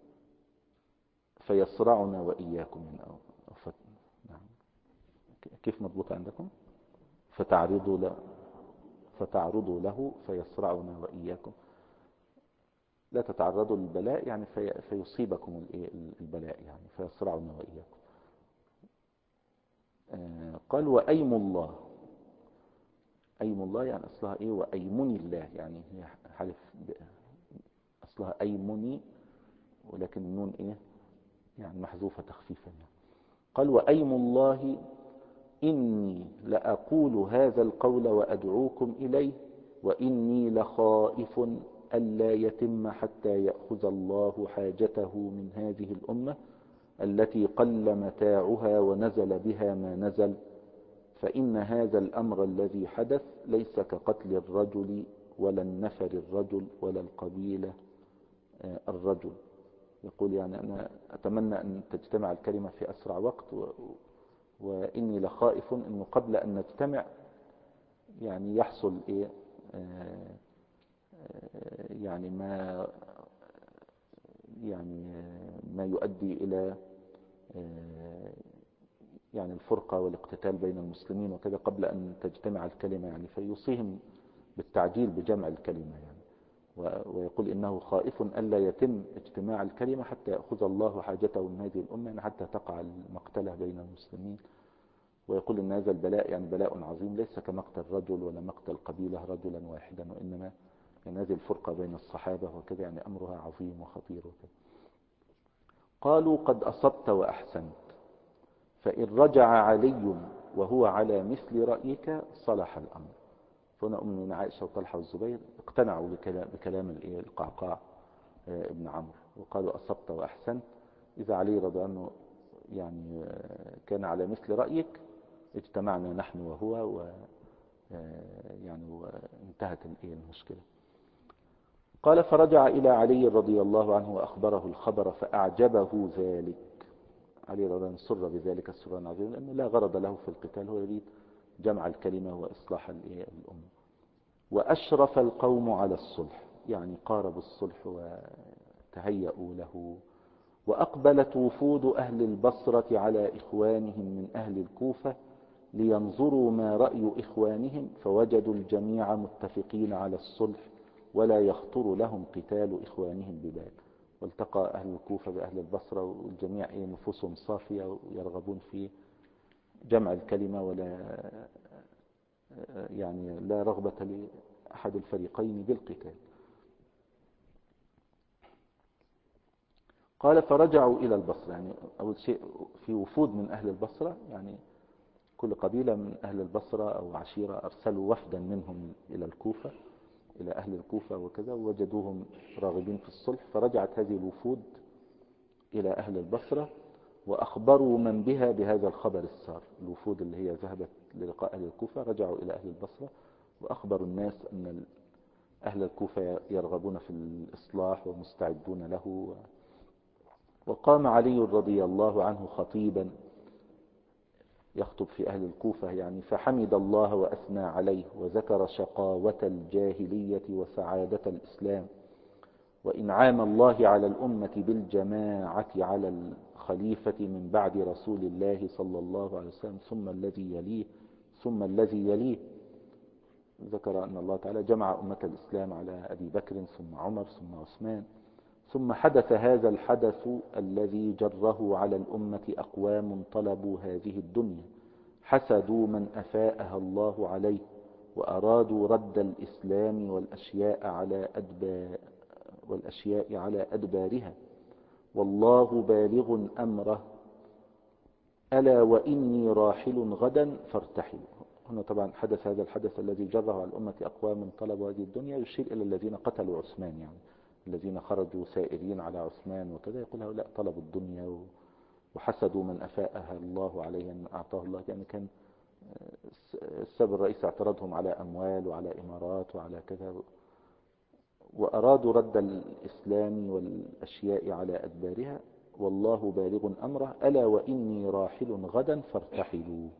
فيصرعنا وإياكم من نعم. كيف مضبوط عندكم؟ فتعرضوا له فيصرعنا وإياكم. لا تتعرضوا للبلاء يعني فيصيبكم البلاء، يعني فيصرعنا وإياكم. قال وأيم الله. أيم الله يعني أصلها إيه؟ وأيمني الله، يعني هي حلف أصلها أيمني، ولكن النون إيه يعني محذوفة تخفيفا يعني. قال وأيم الله إني لأقول هذا القول وأدعوكم إليه، وإني لخائف ألا يتم حتى يأخذ الله حاجته من هذه الأمة التي قل متاعها ونزل بها ما نزل، فإن هذا الأمر الذي حدث ليس كقتل الرجل ولا النفر الرجل ولا القبيلة الرجل. يقول يعني أنا أتمنى أن تجتمع الكلمة في أسرع وقت، وإني لخائف أنه قبل أن نجتمع يعني يحصل إيه يعني ما يؤدي إلى يعني الفرقة والاقتتال بين المسلمين وكذا قبل أن تجتمع الكلمة، يعني فيوصيهم بالتعجيل بجمع الكلمة يعني. ويقول إنه خائف ألا يتم اجتماع الكلمة حتى يأخذ الله حاجته من هذه الأمة، يعني حتى تقع المقتلة بين المسلمين. ويقول إن هذا البلاء يعني بلاء عظيم، ليس كمقتل رجل ولا مقتل قبيلة رجلا واحدا، وإنما يعني هذه الفرقة بين الصحابة وكذا يعني أمرها عظيم وخطير وكذا. قالوا قد أصبت وأحسنت، فإن رجع علي وهو على مثل رأيك صلح الأمر. فهنا أم عائشة وطلحة والزبير اقتنعوا بكلام القعقاع ابن عمرو، وقالوا أصبت وأحسنت. إذا علي رضي عنه يعني كان على مثل رأيك اجتمعنا نحن وهو يعني وانتهت المشكلة. قال فرجع إلى علي رضي الله عنه وأخبره الخبر فأعجبه ذلك. علي رضي الله عنه سر بذلك السرا عظيما، لأنه لا غرض له في القتال، هو يريد جمع الكلمة وإصلاح الأمة. وأشرف القوم على الصلح، يعني قاربوا الصلح وتهيأوا له. وأقبلت وفود أهل البصرة على إخوانهم من أهل الكوفة لينظروا ما رأي إخوانهم، فوجدوا الجميع متفقين على الصلح ولا يخطر لهم قتال إخوانهم ببال. والتقى أهل الكوفة بأهل البصرة والجميع نفوسهم صافية ويرغبون في جمع الكلمة، ولا يعني لا رغبة لأحد الفريقين بالقتال. قال فرجعوا إلى البصرة، يعني أول شيء في وفود من أهل البصرة، يعني كل قبيلة من أهل البصرة أو عشيرة أرسلوا وفدا منهم إلى الكوفة، إلى أهل الكوفة وكذا، ووجدوهم راغبين في الصلح. فرجعت هذه الوفود إلى أهل البصرة وأخبروا من بها بهذا الخبر السار. الوفود اللي هي ذهبت للقاء أهل الكوفة رجعوا إلى أهل البصرة وأخبروا الناس أن أهل الكوفة يرغبون في الإصلاح ومستعدون له. وقام علي رضي الله عنه خطيبا يخطب في أهل الكوفة يعني، فحمد الله وأثنى عليه وذكر شقاوة الجاهلية وسعادة الإسلام وإنعام الله على الأمة بالجماعة على الخليفة من بعد رسول الله صلى الله عليه وسلم ثم الذي يليه ثم الذي يليه. ذكر أن الله تعالى جمع أمة الإسلام على أبي بكر ثم عمر ثم عثمان. ثم حدث هذا الحدث الذي جره على الأمة أقوام طلبوا هذه الدنيا، حسدوا من أفاءها الله عليه، وأرادوا رد الإسلام والأشياء على أدبارها، والله بالغ أمره، ألا وإني راحل غدا فارتحلوا. هنا طبعا حدث هذا الحدث الذي جره على الأمة أقوام طلبوا هذه الدنيا، يشير إلى الذين قتلوا عثمان، يعني الذين خرجوا سائرين على عثمان وكذا، يقول هؤلاء طلبوا الدنيا وحسدوا من أفاءها الله عليه أن أعطاه الله، يعني كان السبب الرئيسي اعتراضهم على أموال وعلى إمارات وعلى كذا، وأرادوا رد الإسلام والأشياء على أدبارها، والله بالغ أمره، ألا وإني راحل غدا فارتحلوا.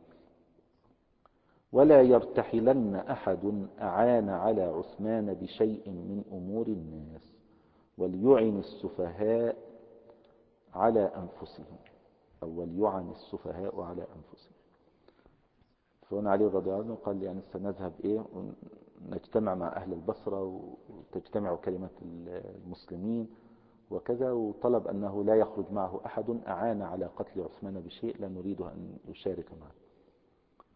ولا يرتحلن أحد أعان على عثمان بشيء من أمور الناس، وليعن السفهاء على أنفسهم، أو وليعن السفهاء على أنفسهم. فهنا علي رضي الله عنه قال يعني سنذهب نجتمع مع أهل البصرة وتجتمع كلمة المسلمين وكذا، وطلب أنه لا يخرج معه أحد أعان على قتل عثمان بشيء، لا نريد أن يشارك معه.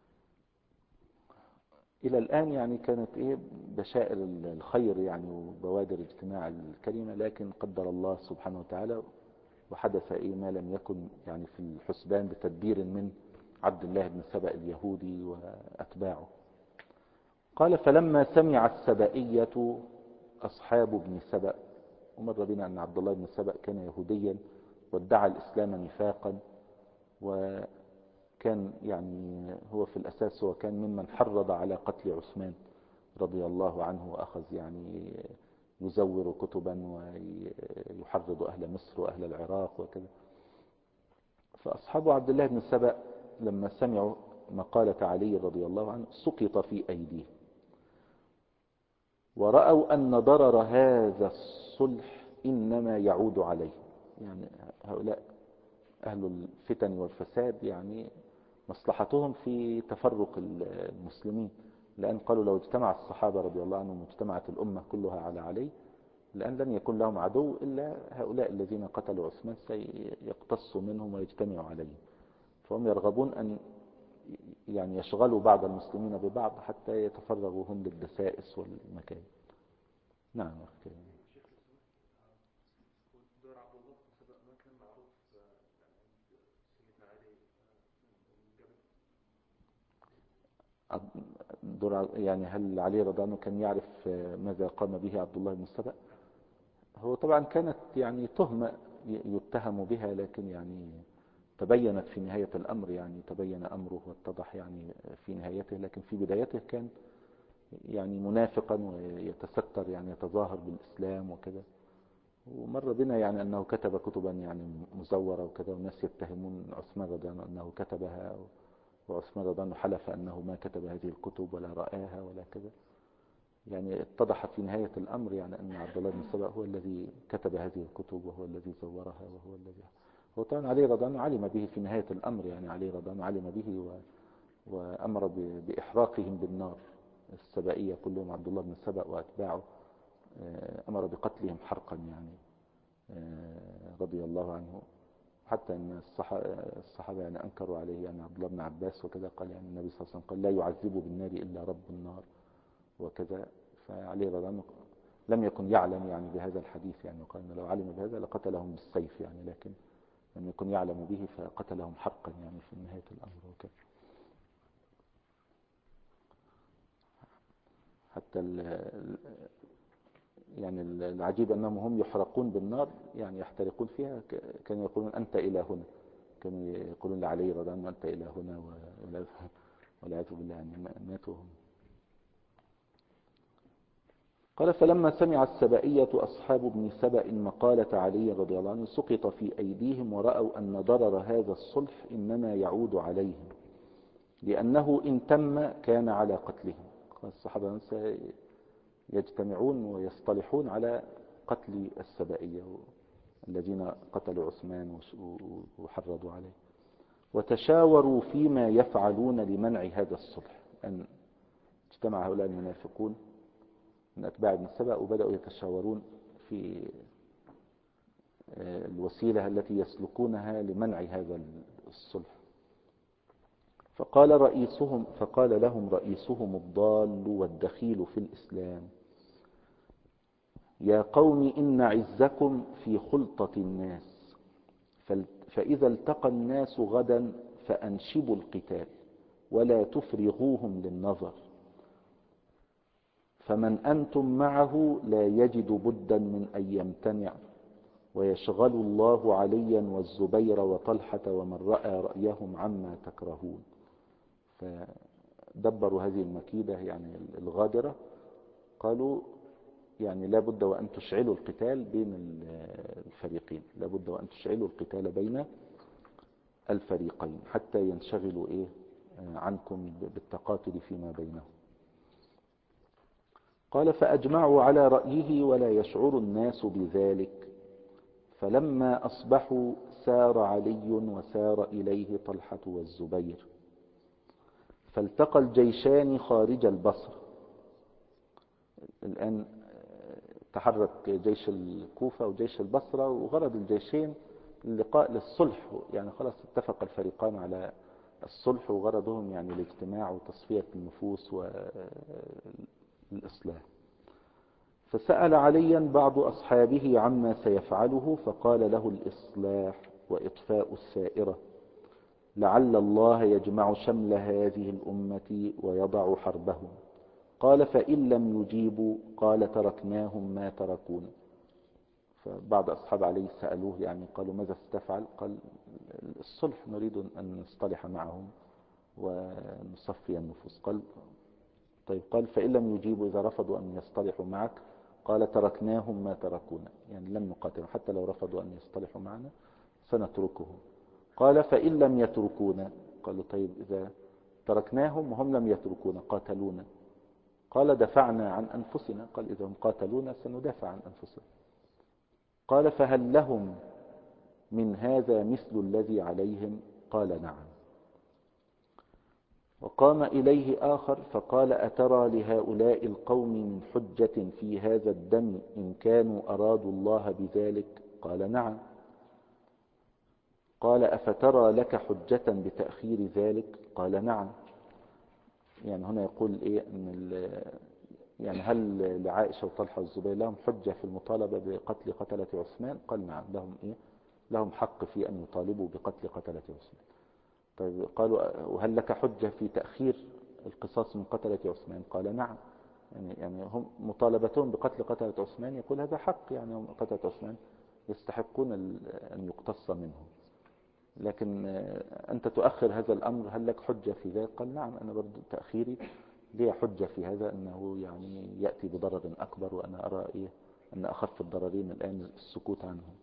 إلى الآن يعني كانت بشائر الخير يعني وبوادر اجتماع الكلمة، لكن قدر الله سبحانه وتعالى وحدث ما لم يكن يعني في الحسبان بتدبير من عبد الله بن سبأ اليهودي وأتباعه. قال فلما سمع السبائية أصحاب ابن سبأ، ومر بنا أن عبد الله بن سبأ كان يهوديا وادعى الإسلام نفاقا، وكان يعني هو في الأساس هو كان ممن حرض على قتل عثمان رضي الله عنه، وأخذ يعني يزور كتبا ويحرض أهل مصر وأهل العراق وكذا. فأصحاب عبد الله بن سبأ لما سمعوا مقالة علي رضي الله عنه سقط في أيديهم، ورأوا أن ضرر هذا الصلح إنما يعود عليه. يعني هؤلاء أهل الفتن والفساد يعني مصلحتهم في تفرق المسلمين، لأن قالوا لو اجتمع الصحابة رضي الله عنهم واجتمعت الأمة كلها على علي لأن لن يكون لهم عدو إلا هؤلاء الذين قتلوا عثمان، سيقتصوا منهم ويجتمعوا عليهم. فهم يرغبون أن يعني يشغلوا بعض المسلمين ببعض حتى يتفرغوا هم للدسائس والمكايد. نعم أخي. يعني هل علي رضي الله عنه كان يعرف ماذا قام به عبد الله بن سبأ؟ هو طبعا كانت يعني تهمة يتهم بها، لكن يعني تبينت في نهاية الأمر، يعني تبين أمره واتضح يعني في نهايته، لكن في بدايته كان يعني منافقا ويتستر يعني يتظاهر بالإسلام وكذا. ومر بنا يعني أنه كتب كتبا يعني مزورة وكذا، والناس يتهمون عثمان رضي الله عنه أنه كتبها، وعثمان رضي الله عنه حلف أنه ما كتب هذه الكتب ولا رآها ولا كذا. يعني اتضح في نهاية الأمر يعني أن عبد الله بن سبأ هو الذي كتب هذه الكتب وهو الذي زورها وهو الذي هو طبعا علي رضي الله عنه علم به في نهاية الأمر، يعني علي رضي الله عنه علم به وأمر بإحراقهم بالنار. السبائية كلهم عبد الله بن سبأ وأتباعه أمر بقتلهم حرقا يعني رضي الله عنه. حتى أن الصحابة يعني أنكروا عليه، يعني عبد الله بن عباس وكذا قال يعني النبي صلى الله عليه وسلم قال لا يعذب بالنار إلا رب النار وكذا. فعلي رضي الله عنه لم يكن يعلم يعني بهذا الحديث، يعني وقال لو علم بهذا لقتلهم بالسيف يعني، لكن لم يكن يعلم به فقتلهم حرقا يعني في نهاية الأمر وكذا. حتى يعني العجيب أنهم هم يحرقون بالنار، يعني يحترقون فيها، كانوا يقولون أنت إلهنا، كانوا يقولون لعلي رضي الله عنه أنت إلهنا، والعياذ بالله يعني ماتوا هم. قال فلما سمع السبائية أصحاب ابن سبأ مقالة علي رضي الله عنه سقط في أيديهم، ورأوا أن ضرر هذا الصلح إنما يعود عليهم، لأنه إن تم كان على قتلهم. الصحابة يجتمعون ويصطلحون على قتل السبائية الذين قتلوا عثمان وحرضوا عليه، وتشاوروا فيما يفعلون لمنع هذا الصلح. أن اجتمع هؤلاء المنافقون من أتباع ابن سبأ وبدأوا يتشاورون في الوسيلة التي يسلكونها لمنع هذا الصلح. فقال لهم رئيسهم الضال والدخيل في الإسلام يا قوم إن عزكم في خلطة الناس، فإذا التقى الناس غدا فأنشبوا القتال ولا تفرغوهم للنظر، فمن أنتم معه لا يجد بدا من أن يمتنع، ويشغل الله عليا والزبير وطلحة ومن رأى رأيهم عما تكرهون. فدبروا هذه المكيدة يعني الغادرة، قالوا يعني لا بد وأن تشعلوا القتال بين الفريقين، لا بد وأن تشعلوا القتال بين الفريقين حتى ينشغلوا عنكم بالتقاتل فيما بينهم. قال فأجمعوا على رأيه ولا يشعر الناس بذلك، فلما أصبحوا سار علي وسار إليه طلحة والزبير، فالتقى الجيشان خارج البصر. الآن تحرك جيش الكوفة وجيش البصرة، وغرض الجيشين اللقاء للصلح، يعني خلاص اتفق الفريقان على الصلح وغرضهم يعني الاجتماع وتصفية النفوس والإصلاح. فسأل عليا بعض أصحابه عما سيفعله فقال له الإصلاح وإطفاء السائرة، لعل الله يجمع شمل هذه الأمة ويضع حربهم. قال فإن لم يجيبوا قال تركناهم ما تركون. فبعض أصحاب علي سألوه يعني قالوا ماذا ستفعل؟ قال الصلح، نريد أن نصطلح معهم ونصفي النفوس. قال طيب، قال فإن لم يجيبوا إذا رفضوا أن يصطلحوا معك؟ قال تركناهم ما تركونا، يعني لن نقاتلهم حتى لو رفضوا أن يصطلحوا معنا سنتركهم. قال فإن لم يتركونا؟ قالوا طيب إذا تركناهم وهم لم يتركونا قاتلونا؟ قال دفعنا عن أنفسنا. قال إذا هم قاتلونا سندافع عن أنفسنا. قال فهل لهم من هذا مثل الذي عليهم؟ قال نعم. وقام إليه آخر فقال أترى لهؤلاء القوم من حجة في هذا الدم إن كانوا أرادوا الله بذلك؟ قال نعم. قال أفترى لك حجة بتأخير ذلك؟ قال نعم. يعني هنا يقول إيه أن يعني هل لعائشة وطلحة والزبير لهم حجة في المطالبة بقتل قتلة عثمان؟ قال نعم، لهم إيه؟ لهم حق في أن يطالبوا بقتل قتلة عثمان. طيب قالوا وهل لك حجة في تأخير القصاص من قتلة عثمان؟ قال نعم. يعني هم مطالبتهم بقتل قتلة عثمان يقول هذا حق، يعني هم قتلة عثمان يستحقون أن يقتص منهم، لكن أنت تؤخر هذا الأمر، هل لك حجة في ذلك؟ قال نعم، أنا برضو تأخيري لي حجة في هذا، أنه يعني يأتي بضرر أكبر، وأنا أرى إيه أن أخف الضررين الآن السكوت عنهم.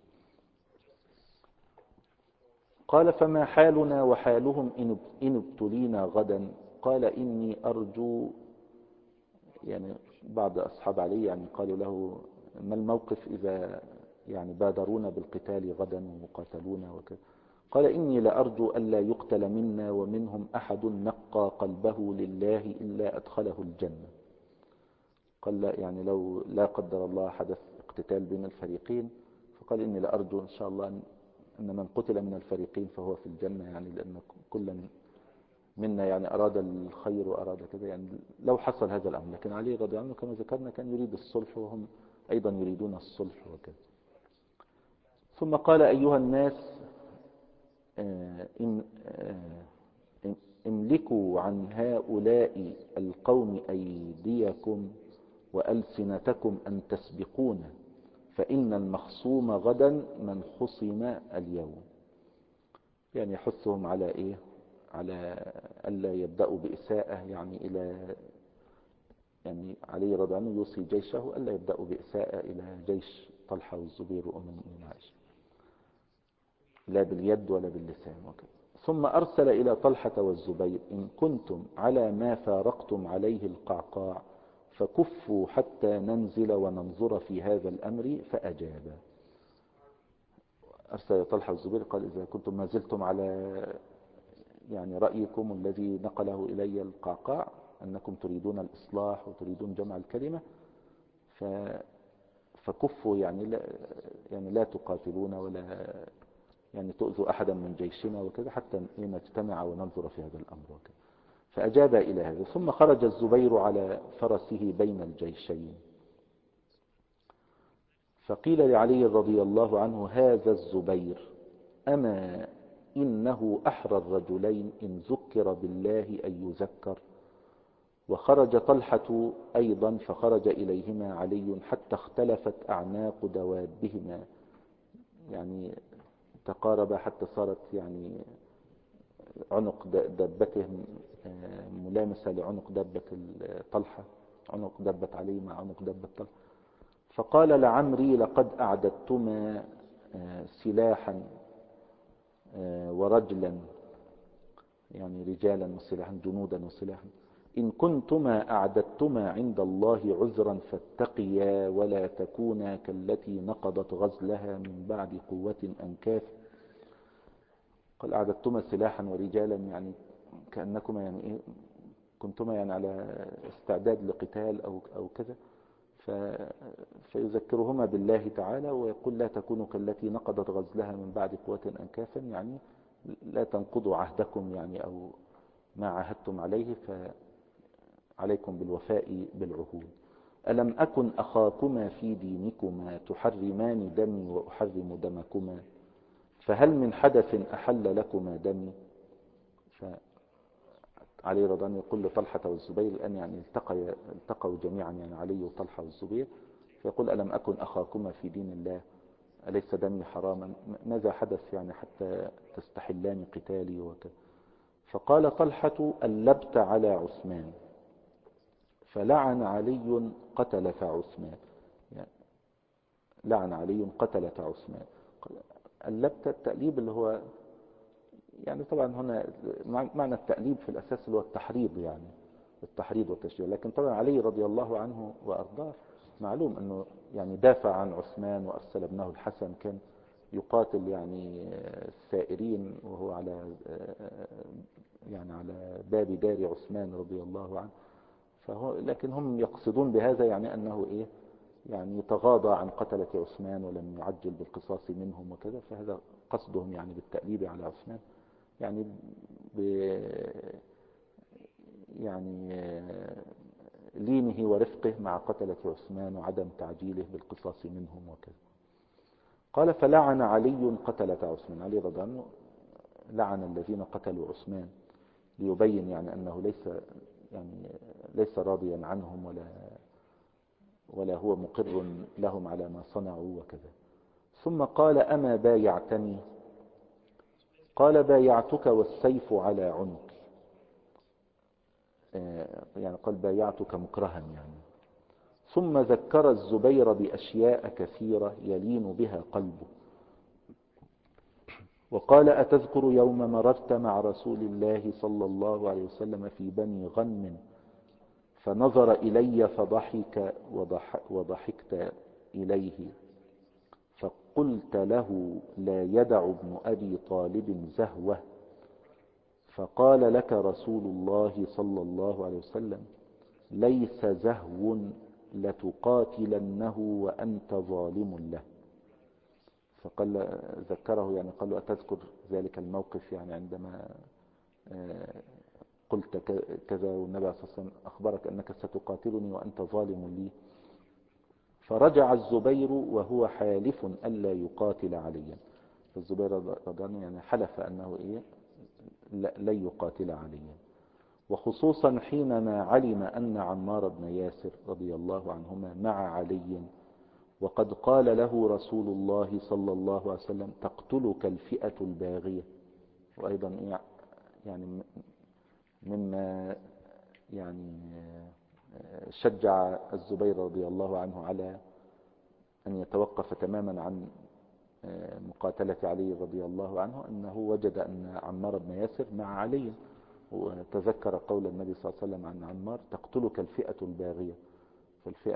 قال فما حالنا وحالهم إن ابتلينا غدا؟ قال إني أرجو، يعني بعض أصحاب علي يعني قالوا له ما الموقف إذا يعني بادرونا بالقتال غدا وقاتلونا وكذا؟ قال إني لأرجو ألا يقتل منا ومنهم أحد نقى قلبه لله إلا أدخله الجنة. قال لا، يعني لو لا قدر الله حدث اقتتال بين الفريقين، فقال إني لأرجو إن شاء الله أن من قتل من الفريقين فهو في الجنة، يعني لأن كل منا يعني أراد الخير وأراد كذا، يعني لو حصل هذا الأمر. لكن علي رضي الله عنه كما ذكرنا كان يريد الصلح وهم أيضا يريدون الصلح وكذا. ثم قال أيها الناس املكوا عن هؤلاء القوم أيديكم وألسنتكم أن تسبقون، فإن المخصوم غدا من خصم اليوم. يعني يحثهم على إيه؟ على ألا يبدأوا بإساءة، يعني إلى يعني علي رضي الله عنه يوصي جيشه ألا يبدأوا بإساءة إلى جيش طلحة والزبير وأم المؤمنين عائشة، لا باليد ولا باللسان وكذا. ثم أرسل إلى طلحة والزبير إن كنتم على ما فارقتم عليه القعقاع فكفوا حتى ننزل وننظر في هذا الأمر، فأجابا. أرسل إلى طلحة والزبير قال إذا كنتم ما زلتم على يعني رأيكم الذي نقله إلي القعقاع أنكم تريدون الإصلاح وتريدون جمع الكلمة فكفوا، يعني لا تقاتلون ولا يعني تؤذوا أحدا من جيشنا وكذا حتى نجتمع وننظر في هذا الأمر وكذا. فأجاب إلى هذا. ثم خرج الزبير على فرسه بين الجيشين، فقيل لعلي رضي الله عنه هذا الزبير أما إنه أحرى الرجلين إن ذكر بالله أن يذكر. وخرج طلحة أيضا فخرج إليهما علي حتى اختلفت أعناق دوابهما، يعني تقارب حتى صارت يعني عنق دابتهم ملامسة لعنق دابة طلحة، عنق دابة علي مع عنق دابة طلحة. فقال لعمري لقد أعددتما سلاحا ورجلا، يعني رجالا وسلاحا، جنودا وسلاحا، إن كنتما أعددتما عند الله عذرا فاتقيا ولا تكونا كالتي نقضت غزلها من بعد قوة أنكاثا. قال أعددتما سلاحا ورجالا، يعني كأنكما يعني إيه كنتما يعني على استعداد لقتال أو كذا، فيذكرهما بالله تعالى ويقول لا تكونوا كالتي نقضت غزلها من بعد قوة أنكاثا، يعني لا تنقضوا عهدكم يعني أو ما عاهدتم عليه، فعليكم بالوفاء بالعهود. ألم أكن أخاكما في دينكما تحرمان دمي وأحرم دمكما، فهل من حدث أحل لكما دمي؟ فعلي رضي الله عنه يقول لطلحة والزبير الآن يعني التقوا جميعا، يعني علي وطلحة والزبير، فيقول ألم أكن أخاكما في دين الله، أليس دمي حراما؟ ماذا حدث يعني حتى تستحلان قتالي وكذا؟ فقال طلحة ألبت على عثمان، فلعن علي قتلة عثمان، يعني لعن علي قتلة عثمان. ألبت التأليب اللي هو يعني طبعا هنا معنى التأليب في الأساس اللي هو التحريض، يعني التحريض والتشجيع، لكن طبعا علي رضي الله عنه وأرضاه معلوم أنه يعني دافع عن عثمان وأرسل ابنه الحسن، كان يقاتل يعني السائرين وهو على يعني على باب دار عثمان رضي الله عنه. لكن هم يقصدون بهذا يعني أنه إيه، يعني يتغاضى عن قتلة عثمان ولم يعجل بالقصاص منهم وكذا، فهذا قصدهم يعني بالتأليب على عثمان، يعني ب يعني لينه ورفقه مع قتلة عثمان وعدم تعجيله بالقصاص منهم وكذا. قال فلعن علي قتلة عثمان، علي رضي الله عنه لعن الذين قتلوا عثمان، ليبين يعني أنه ليس راضيا عنهم ولا هو مقر لهم على ما صنعوا وكذا. ثم قال أما بايعتني؟ قال بايعتك والسيف على عنقي، يعني قال بايعتك مكرها يعني. ثم ذكر الزبير بأشياء كثيرة يلين بها قلبه، وقال أتذكر يوم مررت مع رسول الله صلى الله عليه وسلم في بني غنم، فنظر إلي فضحك وضحكت إليه، فقلت له لا يدع ابن أبي طالب زهوة، فقال لك رسول الله صلى الله عليه وسلم ليس زهو لتقاتلنه وأنت ظالم له. فقال ذكره يعني قال له أتذكر ذلك الموقف يعني عندما قلت كذا والنبي صلى الله عليه وسلم أخبرك أنك ستقاتلني وأنت ظالم لي؟ فرجع الزبير وهو حالف ألا يقاتل عليا، الزبير رضي الله عنه يعني حلف أنه لن يقاتل عليا، وخصوصا حينما علم أن عمار بن ياسر رضي الله عنهما مع علي، وقد قال له رسول الله صلى الله عليه وسلم تقتلك الفئة الباغية. وأيضا يعني مما يعني شجع الزبير رضي الله عنه على أن يتوقف تماما عن مقاتلة علي رضي الله عنه، أنه وجد أن عمار بن ياسر مع علي، وتذكر قول النبي صلى الله عليه وسلم عن عمار تقتلك الفئة الباغية، فالفئة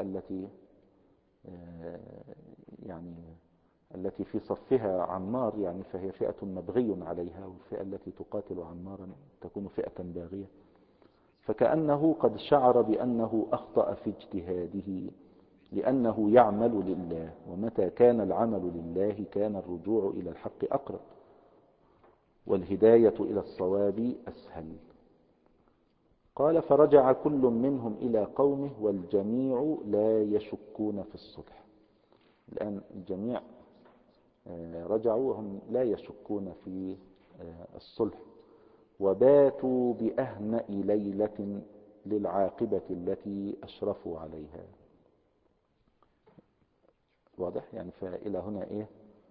يعني التي في صفها عمار يعني فهي فئة مبغي عليها، والفئة التي تقاتل عمارا تكون فئة باغية. فكأنه قد شعر بأنه أخطأ في اجتهاده، لأنه يعمل لله، ومتى كان العمل لله كان الرجوع إلى الحق أقرب والهداية إلى الصواب أسهل. قال فرجع كل منهم إلى قومه والجميع لا يشكون في الصلح. الآن الجميع رجعوا وهم لا يشكون في الصلح، وباتوا بأهنأ ليلة للعاقبة التي أشرفوا عليها. واضح يعني؟ فإلى هنا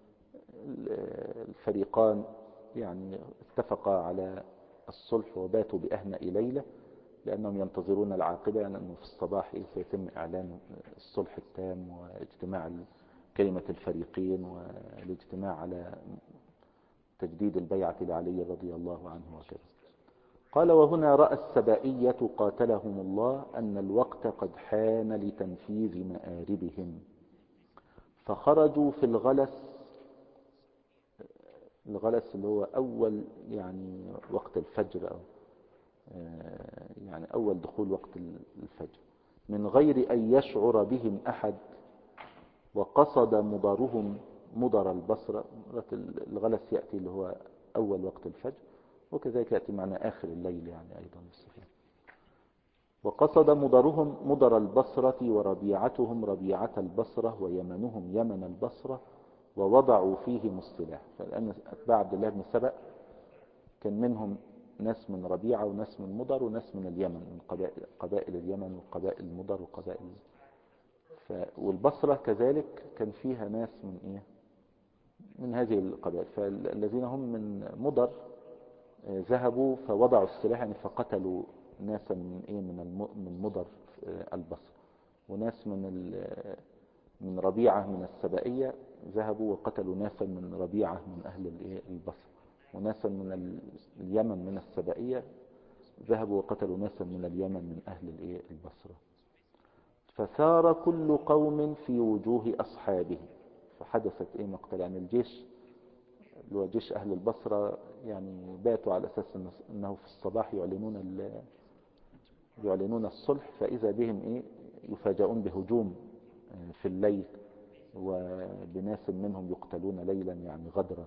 الفريقان يعني اتفقا على الصلح وباتوا بأهنأ ليلة، لأنهم ينتظرون العاقبة، يعني أنه في الصباح سيتم إعلان الصلح التام واجتماع كلمة الفريقين والاجتماع على تجديد البيعة لعلي رضي الله عنه وكذا. قال وهنا رأى السبائية قاتلهم الله أن الوقت قد حان لتنفيذ مآربهم، فخرجوا في الغلس اللي هو أول يعني وقت الفجر، أو يعني أول دخول وقت الفجر، من غير أن يشعر بهم أحد، وقصد مضرهم مضر البصرة. الغلس يأتي اللي هو أول وقت الفجر، وكذلك يأتي معنا آخر الليل يعني أيضا الصفات. وقصد مضرهم مضر البصرة، وربيعتهم ربيعة البصرة، ويمنهم يمن البصرة، ووضعوا فيهم السلاح. فلأن أتباع عبد الله بن سبأ كان منهم ناس من ربيعة وناس من مضر وناس من اليمن، من قبائل اليمن وقبائل مضر وقبائل والبصرة كذلك كان فيها ناس من هذه القبائل. فالذين هم من مضر ذهبوا فوضعوا السلاح، يعني فقتلوا ناسا من مضر البصرة، وناس من ربيعة من السبائية ذهبوا وقتلوا ناسا من ربيعة من أهل البصرة، وناسا من اليمن من السبائية ذهبوا وقتلوا ناسا من اليمن من أهل البصرة. فثار كل قوم في وجوه أصحابه، فحدثت مقتل. يعني الجيش اللي هو جيش أهل البصرة يعني باتوا على أساس أنه في الصباح يعلنون الصلح، فإذا بهم يفاجئون بهجوم في الليل، وبناس منهم يقتلون ليلا يعني غدرا.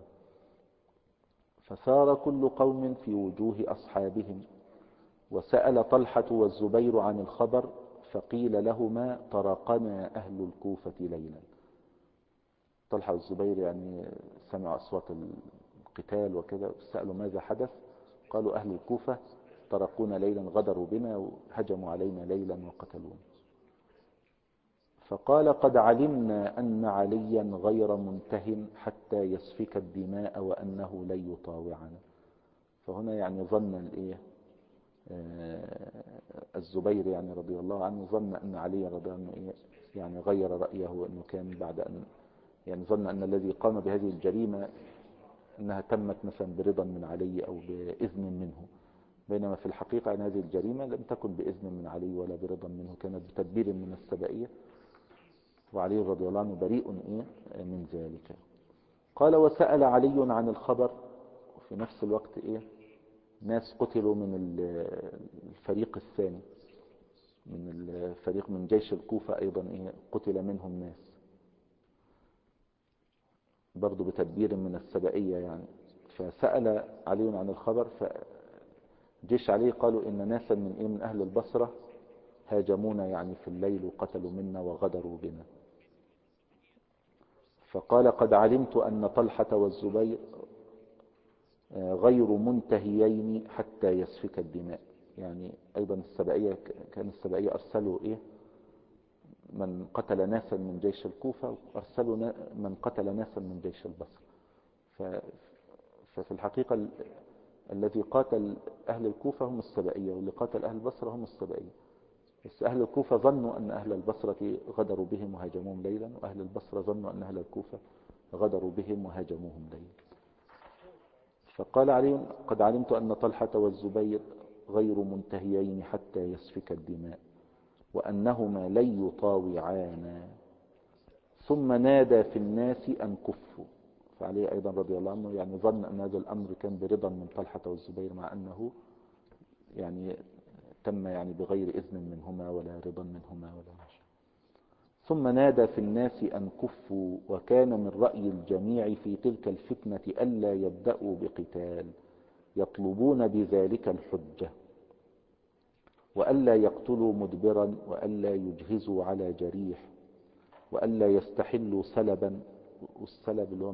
فثار كل قوم في وجوه أصحابهم، وسأل طلحة والزبير عن الخبر، فقيل لهما طرقنا أهل الكوفة ليلا. طلحة والزبير يعني سمعوا أصوات القتال وكذا، سألوا ماذا حدث، قالوا أهل الكوفة طرقونا ليلا، غدروا بنا وهجموا علينا ليلا وقتلونا. فقال قد علمنا أن عليا غير منته حتى يسفك الدماء وأنه لن يطاوعنا. فهنا يعني ظن الزبير يعني رضي الله عنه ظن أن علي رضي الله عنه يعني غير رأيه، وأنه كان بعد أن يعني ظن أن الذي قام بهذه الجريمة أنها تمت مثلا برضا من علي أو بإذن منه، بينما في الحقيقة أن هذه الجريمة لم تكن بإذن من علي ولا برضا منه، كانت بتدبير من السبائية، وعلي رضي الله عنه بريء من ذلك. قال وسأل علي عن الخبر، وفي نفس الوقت ناس قتلوا من الفريق الثاني، من الفريق من جيش الكوفة أيضا قتل منهم ناس برضو بتدبير من السبائية يعني. فسأل علي عن الخبر، فجيش علي قالوا إن ناسا من أهل البصرة هاجمونا يعني في الليل وقتلوا منا وغدروا بنا. فقال قد علمت أن طلحة والزبير غير منتهيين حتى يسفك الدماء. يعني أيضا السبائية كان السبائية أرسلوا من قتل ناسا من جيش الكوفة، وأرسلوا من قتل ناسا من جيش البصرة. ففي الحقيقة الذي قاتل أهل الكوفة هم السبائية، واللي قاتل أهل البصرة هم السبائية. بس أهل الكوفة ظنوا أن أهل البصرة غدروا بهم وهاجموهم ليلا، وأهل البصرة ظنوا أن أهل الكوفة غدروا بهم وهاجموهم ليلا. فقال علي قد علمت أن طلحة والزبير غير منتهيين حتى يسفك الدماء وأنهما لن يطاوعانا. ثم نادى في الناس أن كفوا. فعلي أيضا رضي الله عنه يعني ظن أن هذا الأمر كان برضا من طلحة والزبير، مع أنه يعني تم يعني بغير إذن منهما ولا رضا منهما ولا شيء. ثم نادى في الناس أن كفوا، وكان من رأي الجميع في تلك الفتنة ألا يبدأوا بقتال، يطلبون بذلك الحجة، وألا يقتلوا مدبرا، وألا يجهزوا على جريح، وألا يستحلوا سلبا. والسلب اللي هو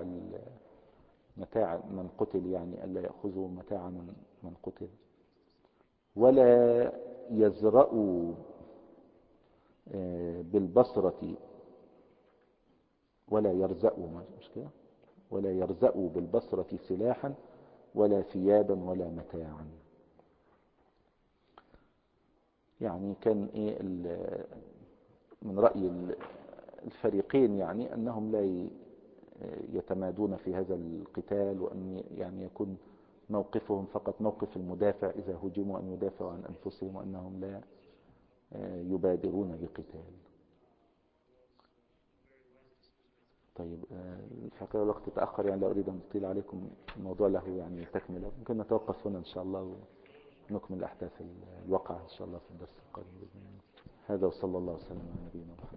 متاع من قتل، يعني ألا يأخذوا متاع من قتل. ولا يزرأوا بالبصرة، ولا يرزأوا مش كده، ولا يرزأوا بالبصرة سلاحا ولا ثيابا ولا متاعا. يعني كان من رأي الفريقين يعني أنهم لا يتمادون في هذا القتال، وأن يعني يكون موقفهم فقط موقف المدافع إذا هجموا، أن يدافعوا عن أنفسهم، وأنهم لا يبادرون بقتال. طيب الحقيقة الوقت تأخر، يعني لا أريد أن أطيل عليكم، الموضوع له يعني تكملة، ممكن نتوقف هنا إن شاء الله ونكمل أحداث الواقعة إن شاء الله في الدرس القادم بإذن الله. هذا وصلى الله وسلم على نبينا محمد.